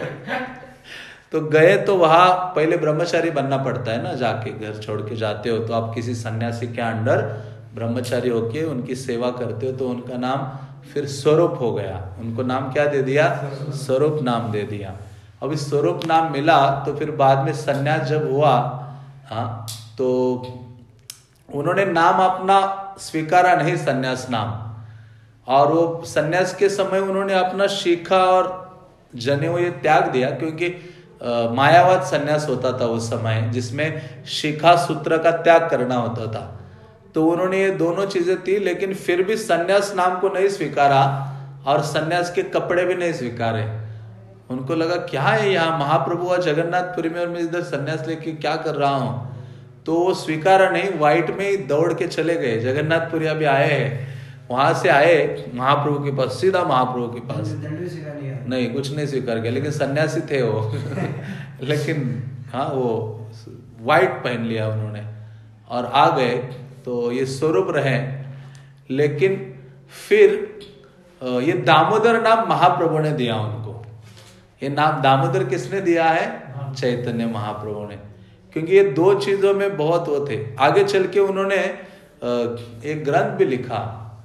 Speaker 1: तो गए तो वहां पहले ब्रह्मचारी बनना पड़ता है ना, जाके घर छोड़ के जाते हो तो आप किसी सन्यासी के अंडर ब्रह्मचारी होके उनकी सेवा करते हो, तो उनका नाम फिर स्वरूप हो गया। उनको नाम क्या दे दिया? स्वरूप नाम दे दिया। अब इस स्वरूप नाम मिला तो फिर बाद में सन्यास जब हुआ, हाँ, तो उन्होंने नाम अपना स्वीकारा नहीं, सन्यास नाम। और वो सन्यास के समय उन्होंने अपना शिखा और जनेऊ ये त्याग दिया, क्योंकि मायावाद सन्यास होता था उस समय, जिसमें शिखा सूत्र का त्याग करना होता था। तो उन्होंने ये दोनों चीजें थी, लेकिन फिर भी सन्यास नाम को नहीं स्वीकारा और सन्यास के कपड़े भी नहीं स्वीकारे। उनको लगा क्या है यहाँ, महाप्रभु और जगन्नाथपुरी में और मैं इधर सन्यास लेके क्या कर रहा हूँ। तो वो स्वीकारा नहीं, व्हाइट में ही दौड़ के चले गए। जगन्नाथपुरी अभी आए हैं, वहां से आए महाप्रभु के पास, सीधा महाप्रभु के पास। नहीं, कुछ नहीं स्वीकार किया, लेकिन सन्यासी थे वो। लेकिन हाँ, वो व्हाइट पहन लिया उन्होंने और आ गए। तो ये स्वरूप रहे। लेकिन फिर ये दामोदर नाम महाप्रभु ने दिया उनको। ये नाम दामोदर किसने दिया है? चैतन्य महाप्रभु ने। क्योंकि ये दो चीजों में बहुत वो थे। आगे चल के उन्होंने एक ग्रंथ भी लिखा,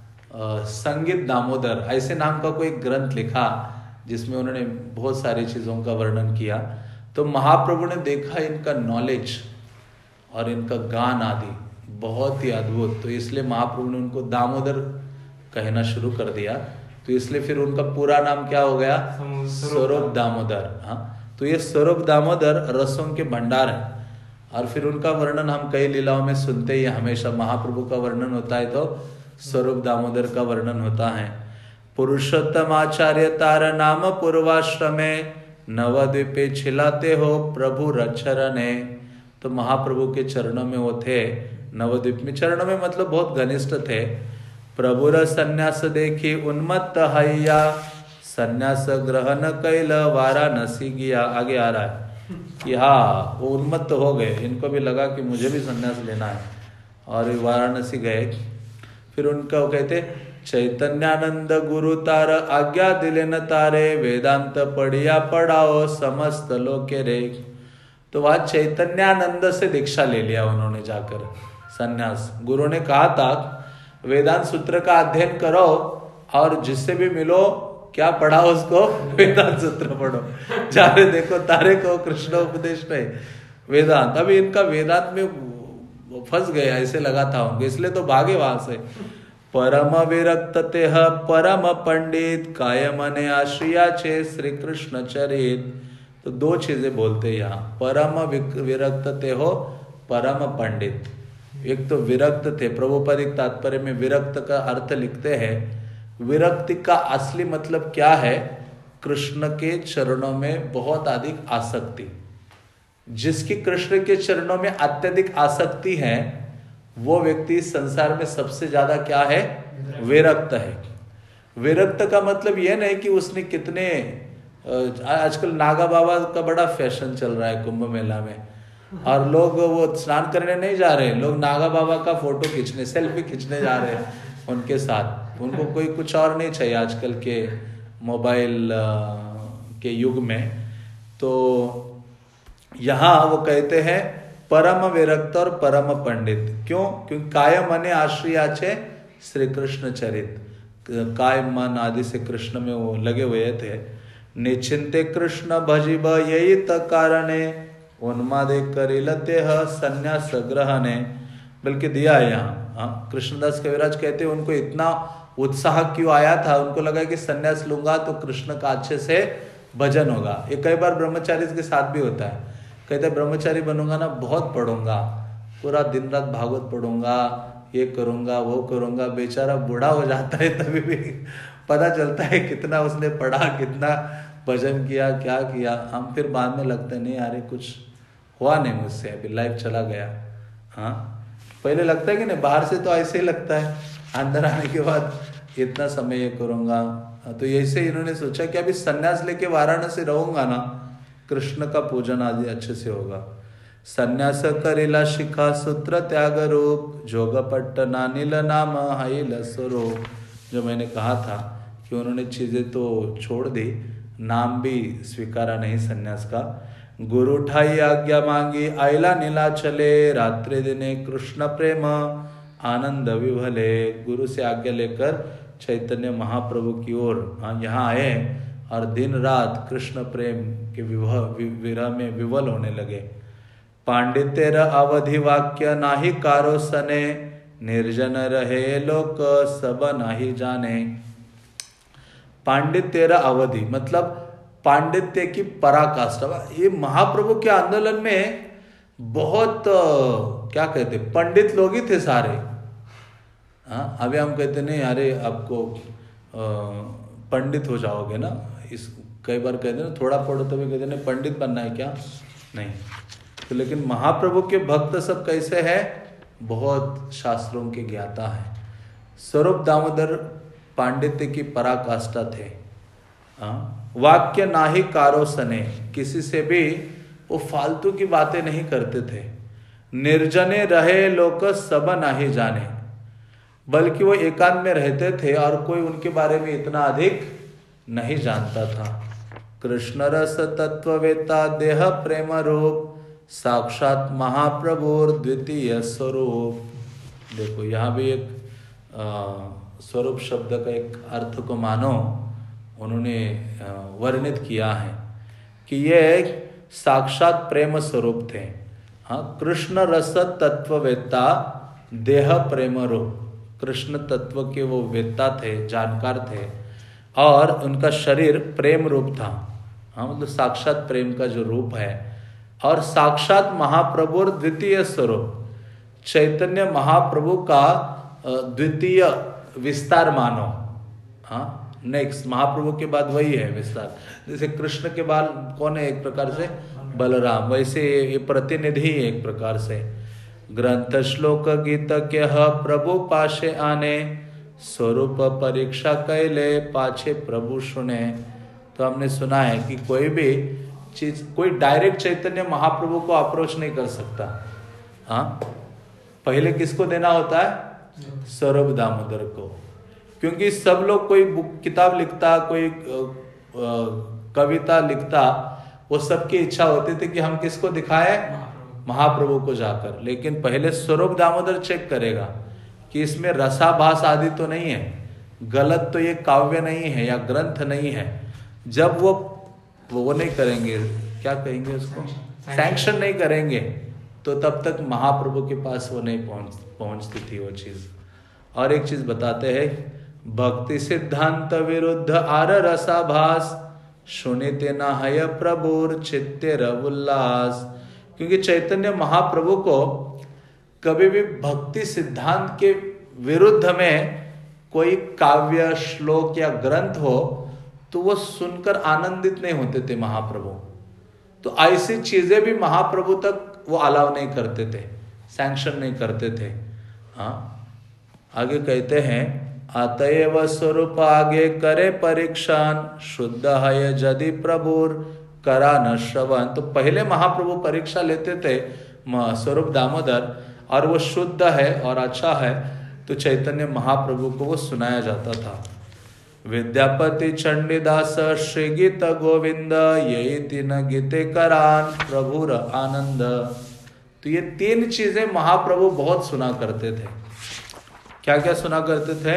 Speaker 1: संगीत दामोदर ऐसे नाम का कोई ग्रंथ लिखा, जिसमें उन्होंने बहुत सारी चीजों का वर्णन किया। तो महाप्रभु ने देखा इनका नॉलेज और इनका गान आदि बहुत ही अद्भुत, तो इसलिए महाप्रभु ने उनको दामोदर कहना शुरू कर दिया। तो इसलिए फिर उनका पूरा नाम क्या हो गया? स्वरूप दामोदर। हाँ, तो ये स्वरूप दामोदर रसों के भंडार है। और फिर उनका वर्णन हम कई लीलाओं में सुनते ही, हमेशा महाप्रभु का वर्णन होता है तो स्वरूप दामोदर का वर्णन होता है। पुरुषोत्तम आचार्य तार नाम पूर्वाश्रमे नवद्वीपे छिलाते हो प्रभु रक्षरने। तो महाप्रभु के चरणों में वो थे, नवद्वीप में। चरणों में मतलब बहुत घनिष्ठ थे। प्रभुर संन्यास देखी उन्मत्त हैया, संन्यास ग्रहण कैल वाराणसी गया। आगे आ रहा है कि हाँ, वो उन्मत्त हो गए, इनको भी लगा कि मुझे भी संन्यास लेना है, और वाराणसी गए। फिर उनका वो कहते, चैतन्यानंद गुरु तार आज्ञा दिले न तारे, वेदांत पढ़िया पढ़ाओ समस्त लोके रे। तो वह चैतन्यानंद से दीक्षा ले लिया उन्होंने जाकर संन्यास। गुरु ने कहा था वेदांत सूत्र का अध्ययन करो और जिससे भी मिलो क्या पढ़ा उसको, वेदांत सूत्र पढ़ो। जारे देखो तारे को कृष्ण उपदेश नहीं, वेदांत। अभी इनका वेदांत में फंस गए ऐसे लगा था उनको, इसलिए तो भागे वहां से। परम विरक्त तेह परम पंडित, काय मने आश्रिया छे श्री कृष्ण चरित। तो दो चीजें बोलते हैं यहाँ, परम विरक्त तेहो परम पंडित। एक तो विरक्त थे, प्रभुपदिक तात्पर्य में विरक्त का अर्थ लिखते हैं। विरक्ति का असली मतलब क्या है? कृष्ण के चरणों में बहुत अधिक आसक्ति। जिसकी कृष्ण के चरणों में अत्यधिक आसक्ति है, वो व्यक्ति संसार में सबसे ज्यादा क्या है? विरक्त है। विरक्त का मतलब यह नहीं कि उसने कितने, आजकल नागा बाबा का बड़ा फैशन चल रहा है कुंभ मेला में, और लोग वो स्नान करने नहीं जा रहे, लोग नागा बाबा का फोटो खींचने, सेल्फी खींचने जा रहे हैं उनके साथ। उनको कोई कुछ और नहीं चाहिए आजकल के मोबाइल के युग में। तो यहाँ वो कहते हैं परम विरक्त और परम पंडित। क्यों? क्योंकि काय मने आश्रिया छे श्री कृष्ण चरित। काय मन आदि से कृष्ण में वो लगे हुए थे। निश्चिंते कृष्ण भजिब यही कारणे, उन्मादे करिलते संन्यास ग्रहणे। बल्कि दिया है यहाँ। हाँ, कृष्णदास कविराज कहते हैं उनको इतना उत्साह क्यों आया था, उनको लगा कि संन्यास लूंगा तो कृष्ण का अच्छे से भजन होगा। ये कई बार ब्रह्मचारी के साथ भी होता है। कहते हैं ब्रह्मचारी बनूंगा ना, बहुत पढ़ूंगा, पूरा दिन रात भागवत पढ़ूंगा, ये करूंगा वो करूंगा। बेचारा बूढ़ा हो जाता है, तभी भी पता चलता है कितना उसने पढ़ा, कितना भजन किया, क्या किया। हम फिर बाद में लगता है नहीं यार कुछ हुआ नहीं मुझसे, अभी लाइफ चला गया। हाँ, पहले लगता है कि नहीं, बाहर से तो ऐसे ही लगता है, अंदर आने के बाद इतना समय ये करूंगा। तो ऐसे इन्होंने सोचा कि अभी संन्यास लेके वाराणसी रहूंगा ना, कृष्ण का पूजन आदि अच्छे से होगा। संन्यास करिला शिखा सूत्र त्याग रूप, जोगपट्ट नानील नाम हाइल स्वरूप। जो मैंने कहा था कि उन्होंने चीज़ें तो छोड़ दी, नाम भी स्वीकारा नहीं संन्यास का। गुरु ठाई आज्ञा मांगी आइला नीला चले, रात्रि दिने कृष्ण प्रेम आनंद विभले। गुरु से आज्ञा लेकर चैतन्य महाप्रभु की ओर यहाँ आए और दिन रात कृष्ण प्रेम के विरह में विवल होने लगे। पांडित्य अवधि वाक्य नाही कारो सने, निर्जन रहे लोक सब नाही जाने। पांडित्य अवधि मतलब पांडित्य की पराकाष्ठा। ये महाप्रभु के आंदोलन में बहुत क्या कहते पंडित लोग ही थे सारे। हाँ, अभी हम कहते नहीं अरे आपको पंडित हो जाओगे ना, इस कई बार कहते ना थोड़ा पढ़ो तो भी कहते नहीं पंडित बनना है क्या, नहीं। तो लेकिन महाप्रभु के भक्त सब कैसे हैं, बहुत शास्त्रों के ज्ञाता है। स्वरूप दामोदर पांडित्य की पराकाष्ठा थे। वाक्य नाही कारो सने, किसी से भी वो फालतू की बातें नहीं करते थे। निर्जने रहे लोक सब नाही जाने, बल्कि वो एकांत में रहते थे और कोई उनके बारे में इतना अधिक नहीं जानता था। कृष्ण रस तत्ववेता देह प्रेम रूप, साक्षात महाप्रभुर द्वितीय स्वरूप। देखो यहाँ भी एक स्वरूप शब्द का एक अर्थ को मानो उन्होंने वर्णित किया है कि ये साक्षात प्रेम स्वरूप थे। हाँ, कृष्ण रस तत्ववेता देह प्रेम रूप, कृष्ण तत्व के वो वेत्ता थे, जानकार थे और उनका शरीर प्रेम रूप था। हाँ, मतलब साक्षात प्रेम का जो रूप है। और साक्षात महाप्रभु द्वितीय स्वरूप, चैतन्य महाप्रभु का द्वितीय विस्तार मानो। हाँ, नेक्स्ट महाप्रभु के बाद वही है विस्तार। जैसे कृष्ण के बाद कौन है एक प्रकार से बलराम, वैसे ये प्रतिनिधि है एक प्रकार से। ग्रंथ श्लोक गीत के प्रभु पाशे आने, स्वरूप परीक्षा कैले पाछे प्रभु सुने। तो हमने सुना है कि कोई भी चीज, कोई डायरेक्ट चैतन्य महाप्रभु को अप्रोच नहीं कर सकता। हाँ, पहले किसको देना होता है, स्वरूप दामोदर को। क्योंकि सब लोग कोई किताब लिखता, कोई कविता लिखता, वो सबकी इच्छा होती थी कि हम किसको दिखाएं, महाप्रभु को जाकर। लेकिन पहले स्वरूप दामोदर चेक करेगा कि इसमें रसाभास आदि तो नहीं है, गलत तो ये काव्य नहीं है या ग्रंथ नहीं है। जब वो नहीं करेंगे, क्या कहेंगे उसको, सैंक्शन नहीं करेंगे, तो तब तक महाप्रभु के पास वो नहीं पहुंचती थी वो चीज। और एक चीज बताते हैं, भक्ति सिद्धांत विरुद्ध आर रसाभास, सुनिते न हय प्रभुर चित्ते रवुल्लास। क्योंकि चैतन्य महाप्रभु को कभी भी भक्ति सिद्धांत के विरुद्ध में कोई काव्य श्लोक या ग्रंथ हो तो वो सुनकर आनंदित नहीं होते थे महाप्रभु। तो ऐसी चीजें भी महाप्रभु तक वो अलाउ नहीं करते थे, सैंक्शन नहीं करते थे। हाँ, आगे कहते हैं, अतएव स्वरूप आगे करे परीक्षण, शुद्ध है यदि प्रभुर करा न श्रवण। तो पहले महाप्रभु परीक्षा लेते थे स्वरूप दामोदर, और वो शुद्ध है और अच्छा है तो चैतन्य महाप्रभु को वो सुनाया जाता था। विद्यापति चंडीदास श्री गीत गोविंद, यही तीन गीते करान प्रभुर आनंद। तो ये तीन चीजें महाप्रभु बहुत सुना करते थे। क्या क्या सुना करते थे,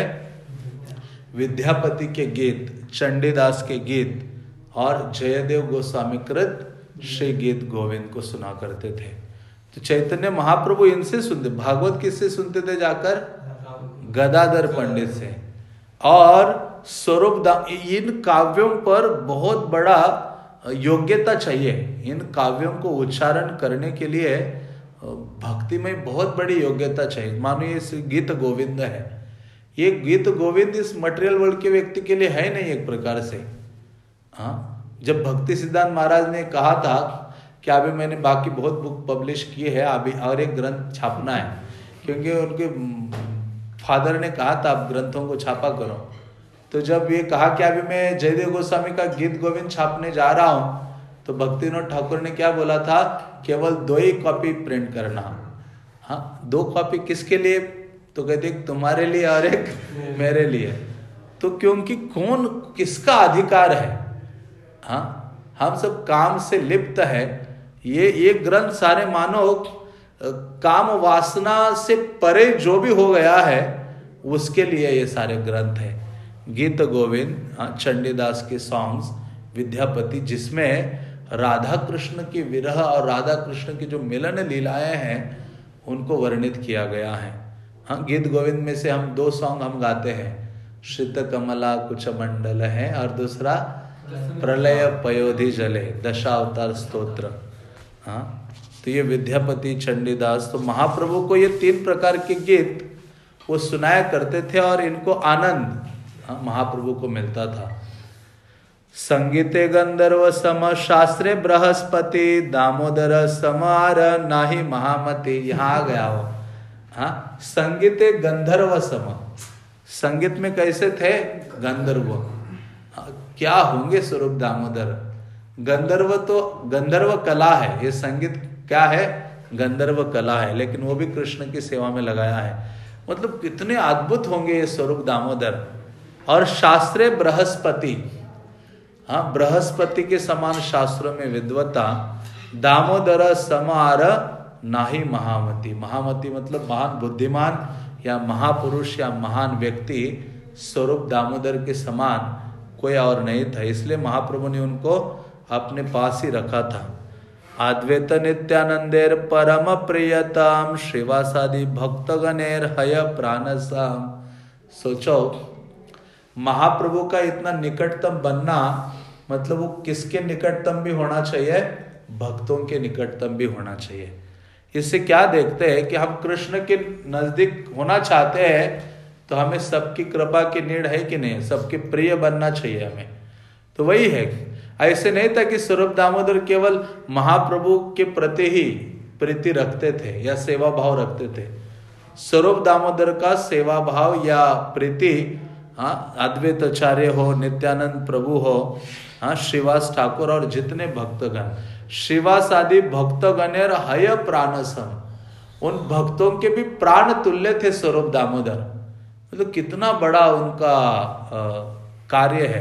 Speaker 1: विद्यापति के गीत, चंडीदास के गीत और जयदेव गोस्वामी कृत श्री गीत गोविंद को सुना करते थे। तो चैतन्य महाप्रभु इनसे सुनते। भागवत किससे सुनते थे जाकर, गदाधर पंडित से। और स्वरूप इन काव्यों पर बहुत बड़ा योग्यता चाहिए। इन काव्यों को उच्चारण करने के लिए भक्ति में बहुत बड़ी योग्यता चाहिए। मानो ये गीत गोविंद है, ये गीत गोविंद इस मटेरियल वर्ल्ड के व्यक्ति के लिए है नहीं एक प्रकार से। हाँ, जब भक्ति सिद्धांत महाराज ने कहा था कि अभी मैंने बाकी बहुत बुक पब्लिश किए हैं, अभी और एक ग्रंथ छापना है, क्योंकि उनके फादर ने कहा था आप ग्रंथों को छापा करो। तो जब ये कहा कि अभी मैं जयदेव गोस्वामी का गीत गोविंद छापने जा रहा हूँ, तो भक्तिविनोद ठाकुर ने क्या बोला था, केवल 2 ही कॉपी प्रिंट करना। हाँ, 2 कॉपी किसके लिए? तो कहते तुम्हारे लिए और एक मेरे लिए। तो क्योंकि कौन किसका अधिकार है? हाँ, हम सब काम से लिप्त है। ये ग्रंथ सारे मानो काम वासना से परे जो भी हो गया है उसके लिए ये सारे ग्रंथ है। गीत गोविंद, चंडीदास के सॉन्ग्स, विद्यापति, जिसमें राधा कृष्ण की विरह और राधा कृष्ण की जो मिलन लीलाएं हैं उनको वर्णित किया गया है। हाँ, गीत गोविंद में से हम 2 सॉन्ग हम गाते हैं, श्रित कमला कुछ मंडल है और दूसरा प्रलय पयोधि जले, दशावतार स्तोत्र। हाँ, तो ये विद्यापति, चंडीदास, तो महाप्रभु को ये 3 प्रकार के गीत वो सुनाया करते थे और इनको आनंद महाप्रभु को मिलता था। संगीते गंधर्व सम शास्त्रे बृहस्पति, दामोदर समार नाही महामति। यहाँ आ गया हो। हाँ, संगीते गंधर्व सम, संगीत में कैसे थे? गंधर्व। क्या होंगे स्वरूप दामोदर? गंधर्व तो गंधर्व कला है, ये संगीत क्या है? गंधर्व कला है, लेकिन वो भी कृष्ण की सेवा में लगाया है। मतलब कितने अद्भुत होंगे ये स्वरूप दामोदर। और शास्त्रे बृहस्पति, हाँ, बृहस्पति के समान शास्त्रों में विद्वता। दामोदर समार नाही महामति, महामति मतलब महान बुद्धिमान या महापुरुष या महान व्यक्ति स्वरूप दामोदर के समान कोई और नहीं था, इसलिए महाप्रभु ने उनको अपने पास ही रखा था। अद्वैत नित्यानंदेर परम प्रियताम, श्रीवासादि भक्तगणेर हय प्राणसाम। सोचो, महाप्रभु का इतना निकटतम बनना मतलब वो किसके निकटतम भी होना चाहिए? भक्तों के निकटतम भी होना चाहिए। इससे क्या देखते हैं कि हम कृष्ण के नजदीक होना चाहते हैं तो हमें सबकी कृपा की नीड है कि नहीं? सबके प्रिय बनना चाहिए हमें। तो वही है, ऐसे नहीं था कि स्वरूप दामोदर केवल महाप्रभु के प्रति ही प्रीति रखते थे या सेवा भाव रखते थे। स्वरूप दामोदर का सेवा भाव या प्रीति, हाँ, अद्वैत आचार्य हो, नित्यानंद प्रभु हो, हाँ, श्रीवास ठाकुर और जितने भक्तगण, श्रीवास आदि भक्तगणेर हय प्राणसम, उन भक्तों के भी प्राण तुल्य थे स्वरूप दामोदर। मतलब कितना बड़ा उनका कार्य है।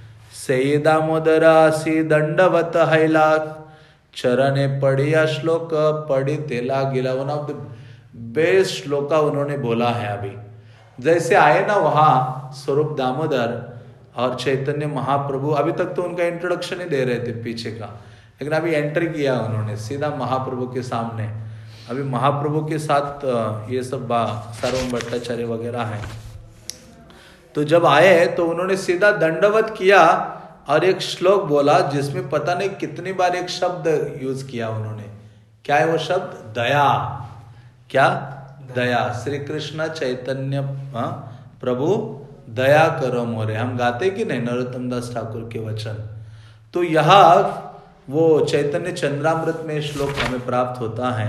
Speaker 1: से दामोदरासी दंडवत हैलाक, चरणे पढ़िया श्लोक पढ़ी तेला गिला। वन ऑफ द बेस्ट श्लोका उन्होंने बोला है। अभी जैसे आए ना वहाँ स्वरूप दामोदर और चैतन्य महाप्रभु, अभी तक तो उनका इंट्रोडक्शन ही दे रहे थे पीछे का, लेकिन अभी एंटर किया उन्होंने सीधा महाप्रभु के सामने। अभी महाप्रभु के साथ ये सब सार्वभौम भट्टाचार्य वगैरह हैं। तो जब आए तो उन्होंने सीधा दंडवत किया और एक श्लोक बोला जिसमें पता नहीं कितनी बार एक शब्द यूज किया उन्होंने। क्या है वो शब्द? दया। क्या? दया। श्री कृष्ण चैतन्य प्रभु दया करो मोरे। हम गाते कि नहीं नरोत्तम दास ठाकुर के वचन। तो यहाँ वो चैतन्य चंद्रामृत में श्लोक हमें प्राप्त होता है।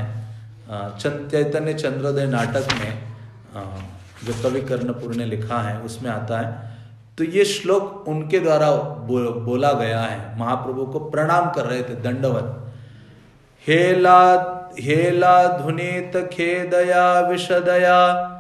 Speaker 1: चैतन्य चंद्रोदय नाटक में जो कवि कर्णपुर ने लिखा है उसमें आता है। तो ये श्लोक उनके द्वारा बोला गया है। महाप्रभु को प्रणाम कर रहे थे, दंडवत। हेला धुनीत खेदया विशदया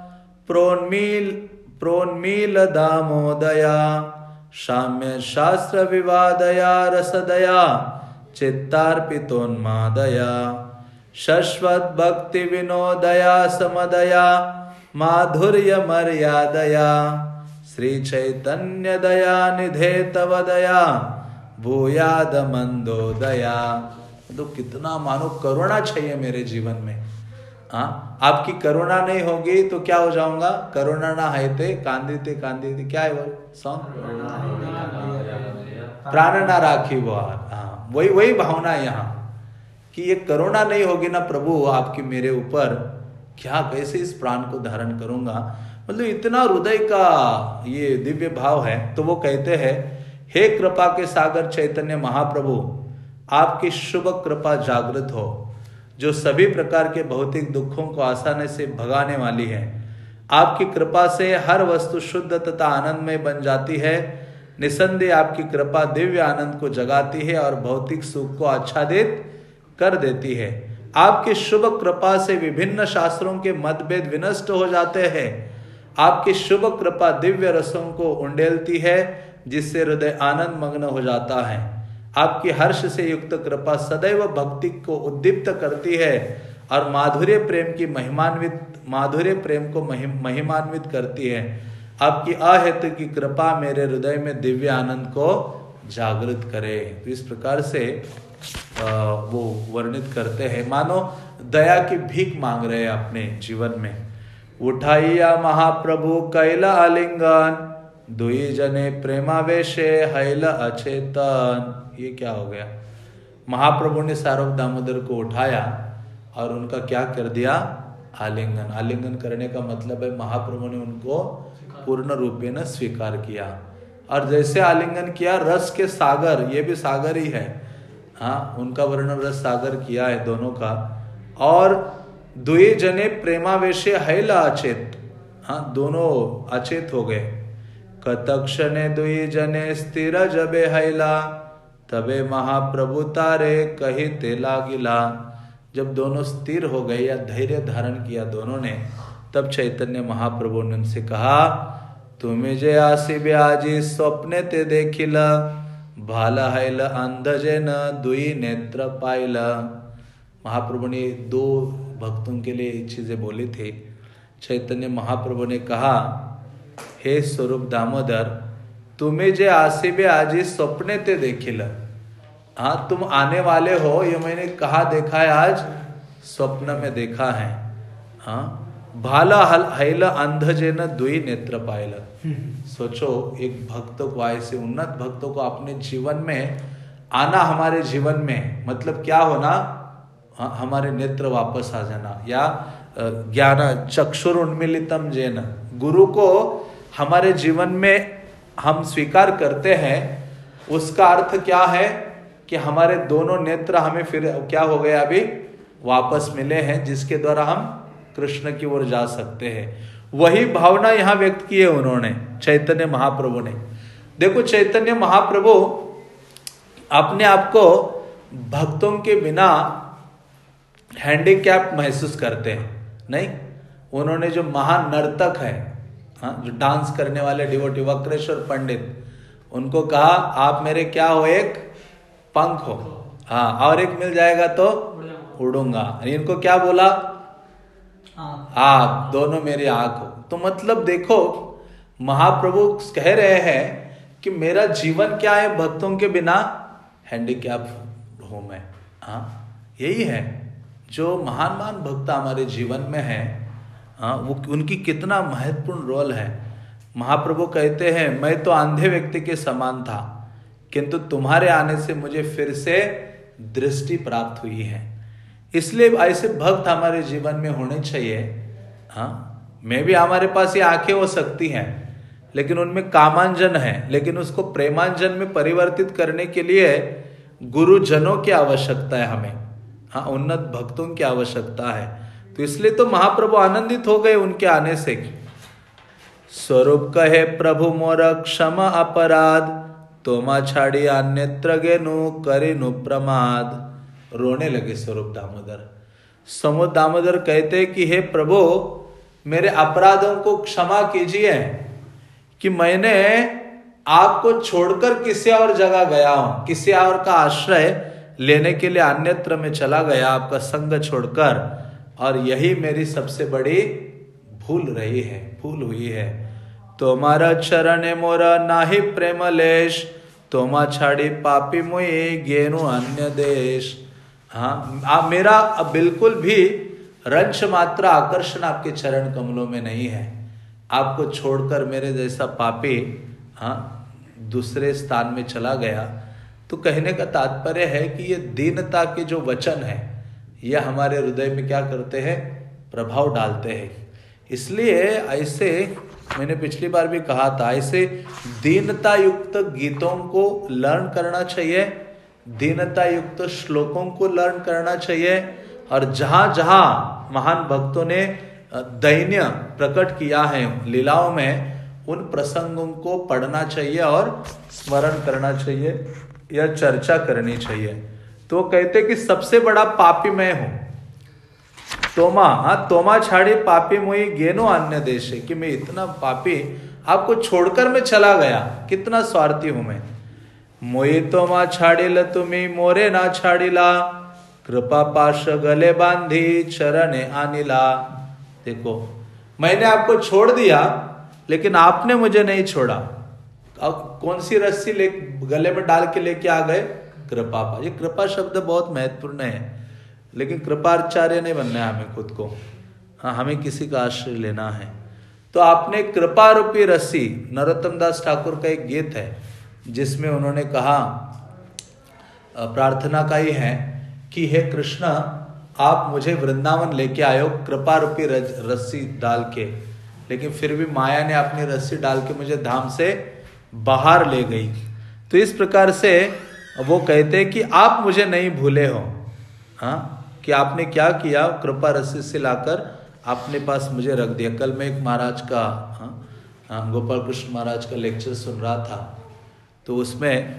Speaker 1: प्रोन्मील दामोदया शाम्य शास्त्र विवादया रसदया चित्तार्पितोन्मादया शश्वत भक्ति विनोदया समदया माधुर्य मर्यादया श्री चैतन्य दया निधे तव दया भूयाद मंदोदया। तो कितना मानो करुणा चाहिए मेरे जीवन में। हाँ, आपकी करुणा नहीं होगी तो क्या हो जाऊंगा? करुणा ना है ते कांदिते कांदिते, क्या है वो सॉन्ग? प्राण ना राखी वो। हाँ, वही भावना है यहाँ कि ये करुणा नहीं होगी ना प्रभु आपकी मेरे ऊपर, क्या कैसे इस प्राण को धारण करूंगा? मतलब इतना हृदय का ये दिव्य भाव है। तो वो कहते हैं, हे कृपा के सागर चैतन्य महाप्रभु, आपकी शुभ कृपा जागृत हो जो सभी प्रकार के भौतिक दुखों को आसानी से भगाने वाली है। आपकी कृपा से हर वस्तु शुद्ध तथा आनंदमय बन जाती है। निसंदेह आपकी कृपा दिव्य आनंद को जगाती है और भौतिक सुख को आच्छादित कर देती है। आपकी शुभ कृपा से विभिन्न शास्त्रों के मतभेद विनष्ट हो जाते हैं। आपकी शुभ कृपा दिव्य रसों को उंडेलती है, जिससे हृदय आनंद मग्न हो जाता है। आपकी हर्ष से युक्त कृपा सदैव भक्ति को उद्दीप्त करती है और माधुर्य प्रेम को महिमान्वित करती है। आपकी अहेतु की कृपा मेरे हृदय में दिव्य आनंद को जागृत करे। तो इस प्रकार से वो वर्णित करते हैं, मानो दया की भीख मांग रहे हैं अपने जीवन में। उठाइया महाप्रभु कैला आलिंगन, दुई जने प्रेमावेशे हैल अचेतन। ये क्या हो गया? महाप्रभु ने सार्वभौम दामोदर को उठाया और उनका क्या कर दिया? आलिंगन। आलिंगन करने का मतलब है महाप्रभु ने उनको पूर्ण रूपे न स्वीकार किया। और जैसे आलिंगन किया, रस के सागर, ये भी सागर ही है, हाँ, उनका वर्णन रस सागर किया है दोनों का। और दुई जने प्रेमावेशे हैला अचेत, हाँ, दोनों अचेत हो गए। कतक्षणे दुई जने स्थिर जबे हैला, तबे महाप्रभु तारे कही तेला गिला। जब दोनों स्थिर हो गए या धैर्य धारण किया दोनों ने, तब चैतन्य महाप्रभु ने उनसे कहा, तुम्हें जे आसी ब्याजी स्वप्ने ते देखिला, भाला हैल अंधजे न दुई नेत्र पाइला। महाप्रभु ने दो भक्तों के लिए चीजें बोली थी। चैतन्य महाप्रभु ने कहा, हे स्वरूप दामोदर, तुम्हें जे आसिबे आजी स्वप्ने ते देखिला, हाँ, तुम आने वाले हो, ये मैंने कहा देखा है, आज स्वप्न में देखा है। हाँ, भाला हैला अंधजे न दुई नेत्र पाइला। सोचो, एक भक्त को, ऐसे उन्नत भक्तों को अपने जीवन में आना, हमारे जीवन में मतलब क्या होना? हमारे नेत्र वापस आ जाना, या ज्ञान चक्षुर उन्मीलितम जेन, गुरु को हमारे जीवन में हम स्वीकार करते हैं। उसका अर्थ क्या है कि हमारे दोनों नेत्र हमें फिर क्या हो गए, अभी वापस मिले हैं, जिसके द्वारा हम कृष्ण की ओर जा सकते हैं। वही भावना यहां व्यक्त की है उन्होंने, चैतन्य महाप्रभु ने। देखो, चैतन्य महाप्रभु अपने आप को भक्तों के बिना हैंडीकैप महसूस करते हैं नहीं। उन्होंने जो महान नर्तक है, हाँ, जो डांस करने वाले डिवोटी वक्रेश्वर पंडित, उनको कहा, आप मेरे क्या हो? एक पंख हो, हाँ, और एक मिल जाएगा तो उड़ूंगा। इनको क्या बोला? आप दोनों मेरी आंख हो। तो मतलब देखो, महाप्रभु कह रहे हैं कि मेरा जीवन क्या है? भक्तों के बिना हैंडीकैप हूं मैं। हाँ, यही है जो महान महान भक्त हमारे जीवन में है। हाँ, वो उनकी कितना महत्वपूर्ण रोल है। महाप्रभु कहते हैं, मैं तो अंधे व्यक्ति के समान था, किंतु तुम्हारे आने से मुझे फिर से दृष्टि प्राप्त हुई है। इसलिए ऐसे भक्त हमारे जीवन में होने चाहिए। हाँ, मैं भी, हमारे पास ये आंखें हो सकती हैं, लेकिन उनमें कामांजन है, लेकिन उसको प्रेमांजन में परिवर्तित करने के लिए गुरुजनों की आवश्यकता है हमें। हाँ, उन्नत भक्तों की आवश्यकता है। तो इसलिए तो महाप्रभु आनंदित हो गए उनके आने से। स्वरूप कहे प्रभु मोर क्षमा अपराध, तोमा छाड़ी अन्यत्र गेनु करिनु प्रमाद। रोने लगे स्वरूप दामोदर। स्वरूप दामोदर कहते कि हे प्रभु, मेरे अपराधों को क्षमा कीजिए कि मैंने आपको छोड़कर किसी और जगह गया हूं, किसी और का आश्रय लेने के लिए अन्यत्र में चला गया, आपका संग छोड़कर, और यही मेरी सबसे बड़ी भूल रही है, भूल हुई है। तोमारा चरण मोरा नाही प्रेम लेश, तोमा छाड़ी पापी मुई गेनु अन्य देश। हाँ, मेरा बिल्कुल भी रंश मात्रा आकर्षण आपके चरण कमलों में नहीं है। आपको छोड़कर मेरे जैसा पापी, हाँ, दूसरे स्थान में चला गया। तो कहने का तात्पर्य है कि ये दीनता के जो वचन है, यह हमारे हृदय में क्या करते हैं? प्रभाव डालते हैं। इसलिए ऐसे, मैंने पिछली बार भी कहा था, ऐसे दीनता युक्त गीतों को लर्न करना चाहिए, दीनता युक्त श्लोकों को लर्न करना चाहिए। और जहां जहां महान भक्तों ने दैन्य प्रकट किया है लीलाओं में, उन प्रसंगों को पढ़ना चाहिए और स्मरण करना चाहिए या चर्चा करनी चाहिए। तो कहते कि सबसे बड़ा पापी मैं हूं। तोमा छाड़ी पापी मुई गेनो अन्य देश है, कि मैं इतना पापी आपको छोड़कर मैं चला गया, कितना स्वार्थी हूं मैं। मोई तोमा छाड़िल तुम्ही मोरे ना छाड़िला, कृपा पाश गले बांधी चरणे आनिला। देखो मैंने आपको छोड़ दिया लेकिन आपने मुझे नहीं छोड़ा। अब कौन सी रस्सी गले में डाल के लेके आ गए? कृपा पाश। ये कृपा शब्द बहुत महत्वपूर्ण है, लेकिन कृपाचार्य नहीं बनना है हमें खुद को। हाँ, हमें किसी का आश्रय लेना है। तो आपने कृपा रूपी रस्सी, नरोत्तम दास ठाकुर का एक गीत है जिसमें उन्होंने कहा, प्रार्थना का ही है कि हे कृष्ण आप मुझे वृंदावन लेके आयो कृपा रूपी रस्सी डाल के, लेकिन फिर भी माया ने अपनी रस्सी डाल के मुझे धाम से बाहर ले गई। तो इस प्रकार से वो कहते हैं कि आप मुझे नहीं भूले हो, हाँ, कि आपने क्या किया, कृपा रस्सी से लाकर अपने पास मुझे रख दिया। कल मैं एक महाराज का, गोपाल कृष्ण महाराज का लेक्चर सुन रहा था, तो उसमें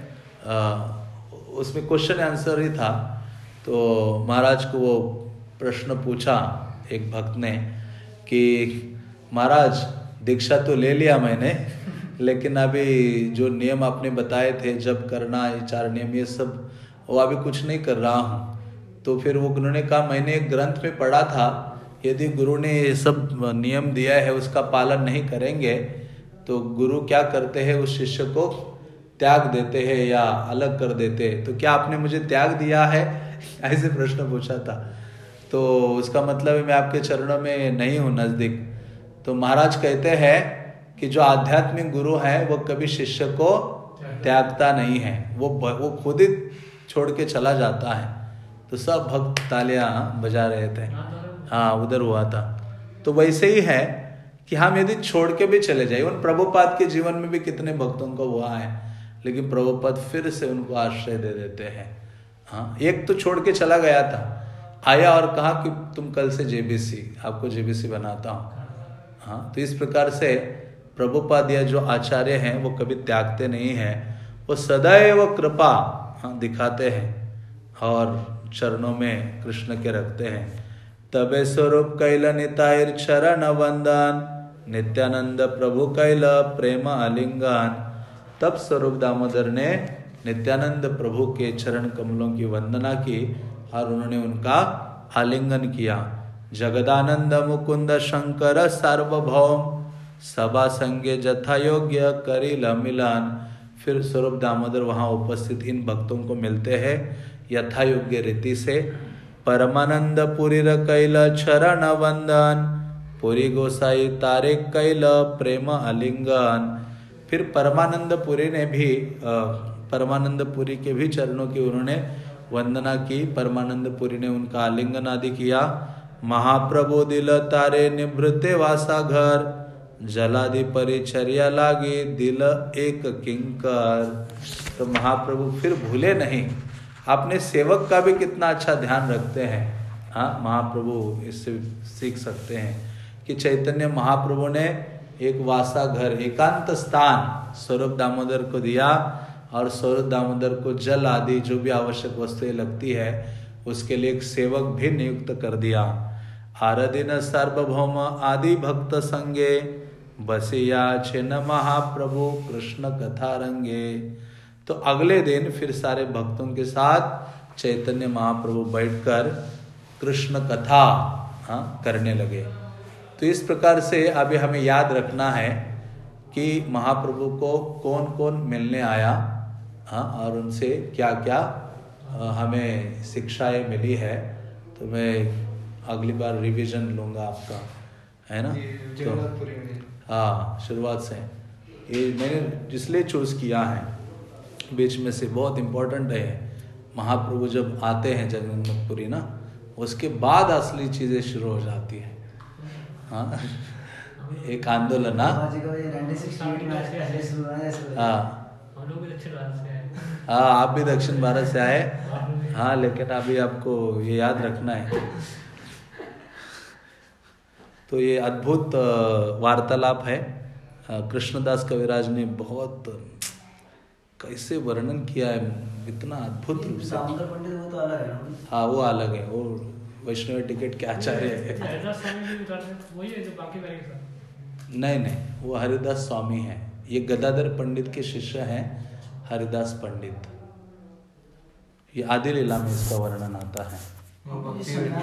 Speaker 1: क्वेश्चन आंसर ही था। तो महाराज को वो प्रश्न पूछा एक भक्त ने कि महाराज दीक्षा तो ले लिया मैंने, लेकिन अभी जो नियम आपने बताए थे जब करना, ये 4 नियम, ये सब वो अभी कुछ नहीं कर रहा हूँ। तो फिर वो उन्होंने कहा मैंने एक ग्रंथ में पढ़ा था, यदि गुरु ने ये सब नियम दिया है उसका पालन नहीं करेंगे तो गुरु क्या करते हैं, उस शिष्य को त्याग देते हैं या अलग कर देते हैं। तो क्या आपने मुझे त्याग दिया है? ऐसे प्रश्न पूछा था। तो उसका मतलब है मैं आपके चरणों में नहीं हूँ नजदीक। तो महाराज कहते हैं कि जो आध्यात्मिक गुरु है वो कभी शिष्य को त्यागता नहीं है, वो खुद ही छोड़ के चला जाता है। तो सब भक्त तालियां बजा रहे थे, हाँ उधर हुआ था। तो वैसे ही है कि हम यदि छोड़ के भी चले जाए, उन प्रभुपाद के जीवन में भी कितने भक्तों को हुआ है, लेकिन प्रभुपाद फिर से उनको आश्रय दे देते हैं। हाँ, एक तो छोड़ के चला गया था, आया और कहा कि तुम कल से जेबीसी, आपको जेबीसी बनाता हूँ। हाँ, तो इस प्रकार से प्रभुपाद या जो आचार्य हैं वो कभी त्यागते नहीं हैं, वो सदैव कृपा दिखाते हैं और चरणों में कृष्ण के रखते हैं। तबे स्वरूप कैल नितायर चरण वंदन, नित्यानंद प्रभु कैल प्रेम आलिंगन। तब स्वरूप दामोदर ने नित्यानंद प्रभु के चरण कमलों की वंदना की और उन्होंने उनका आलिंगन किया। जगदानंद मुकुंद शंकर सार्वभौम, सभा संगे जथा योग्य करिल मिलन। फिर स्वरूप दामोदर वहां उपस्थित इन भक्तों को मिलते हैं यथा योग्य रीति से। परमानंद पुरी कैल चरण वंदन, पुरी गोसाई तारे कैल प्रेम आलिंगन। फिर परमानंद पुरी के भी चरणों की उन्होंने वंदना की। परमानंद पुरी ने उनका आलिंगन आदि किया। महाप्रभु दिल तारे निभृते वासा घर, जलादि परिचर्या लागे दिल एक किंकर। तो महाप्रभु फिर भूले नहीं, अपने सेवक का भी कितना अच्छा ध्यान रखते हैं। हाँ, महाप्रभु इससे सीख सकते हैं कि चैतन्य महाप्रभु ने एक वासा घर, एकांत स्थान स्वरूप दामोदर को दिया और स्वरूप दामोदर को जल आदि जो भी आवश्यक वस्तुएं लगती है उसके लिए एक सेवक भी नियुक्त कर दिया। आरदिन सार्वभौम आदि भक्त संगे, बसिया छिन्न महाप्रभु कृष्ण कथा रंगे। तो अगले दिन फिर सारे भक्तों के साथ चैतन्य महाप्रभु बैठकर कृष्ण कथा करने लगे। तो इस प्रकार से अभी हमें याद रखना है कि महाप्रभु को कौन कौन मिलने आया, और उनसे क्या क्या हमें शिक्षाएं मिली है। तो मैं अगली बार रिवीजन लूँगा आपका, है ना। तो हाँ, शुरुआत से ये मैंने इसलिए चूज़ किया है, बीच में से बहुत इम्पोर्टेंट है। महाप्रभु जब आते हैं जगन्नाथपुरी ना, उसके बाद असली चीज़ें शुरू हो जाती हैं। हाँ, एक आंदोलन। हाँ, आप भी दक्षिण भारत से आए। हाँ, लेकिन अभी आपको ये याद रखना है। तो ये अद्भुत वार्तालाप है कृष्णदास कविराज ने बहुत कैसे वर्णन किया है, इतना अद्भुत रूप से।
Speaker 2: दामोदर पंडित वो तो अलग है ना?
Speaker 1: हाँ वो अलग है, वो वैष्णव टिकट के आचार्य है। नहीं नहीं, वो हरिदास स्वामी है, ये गदाधर पंडित के शिष्य हैं हरिदास पंडित। ये आदि लीला में इसका वर्णन आता है।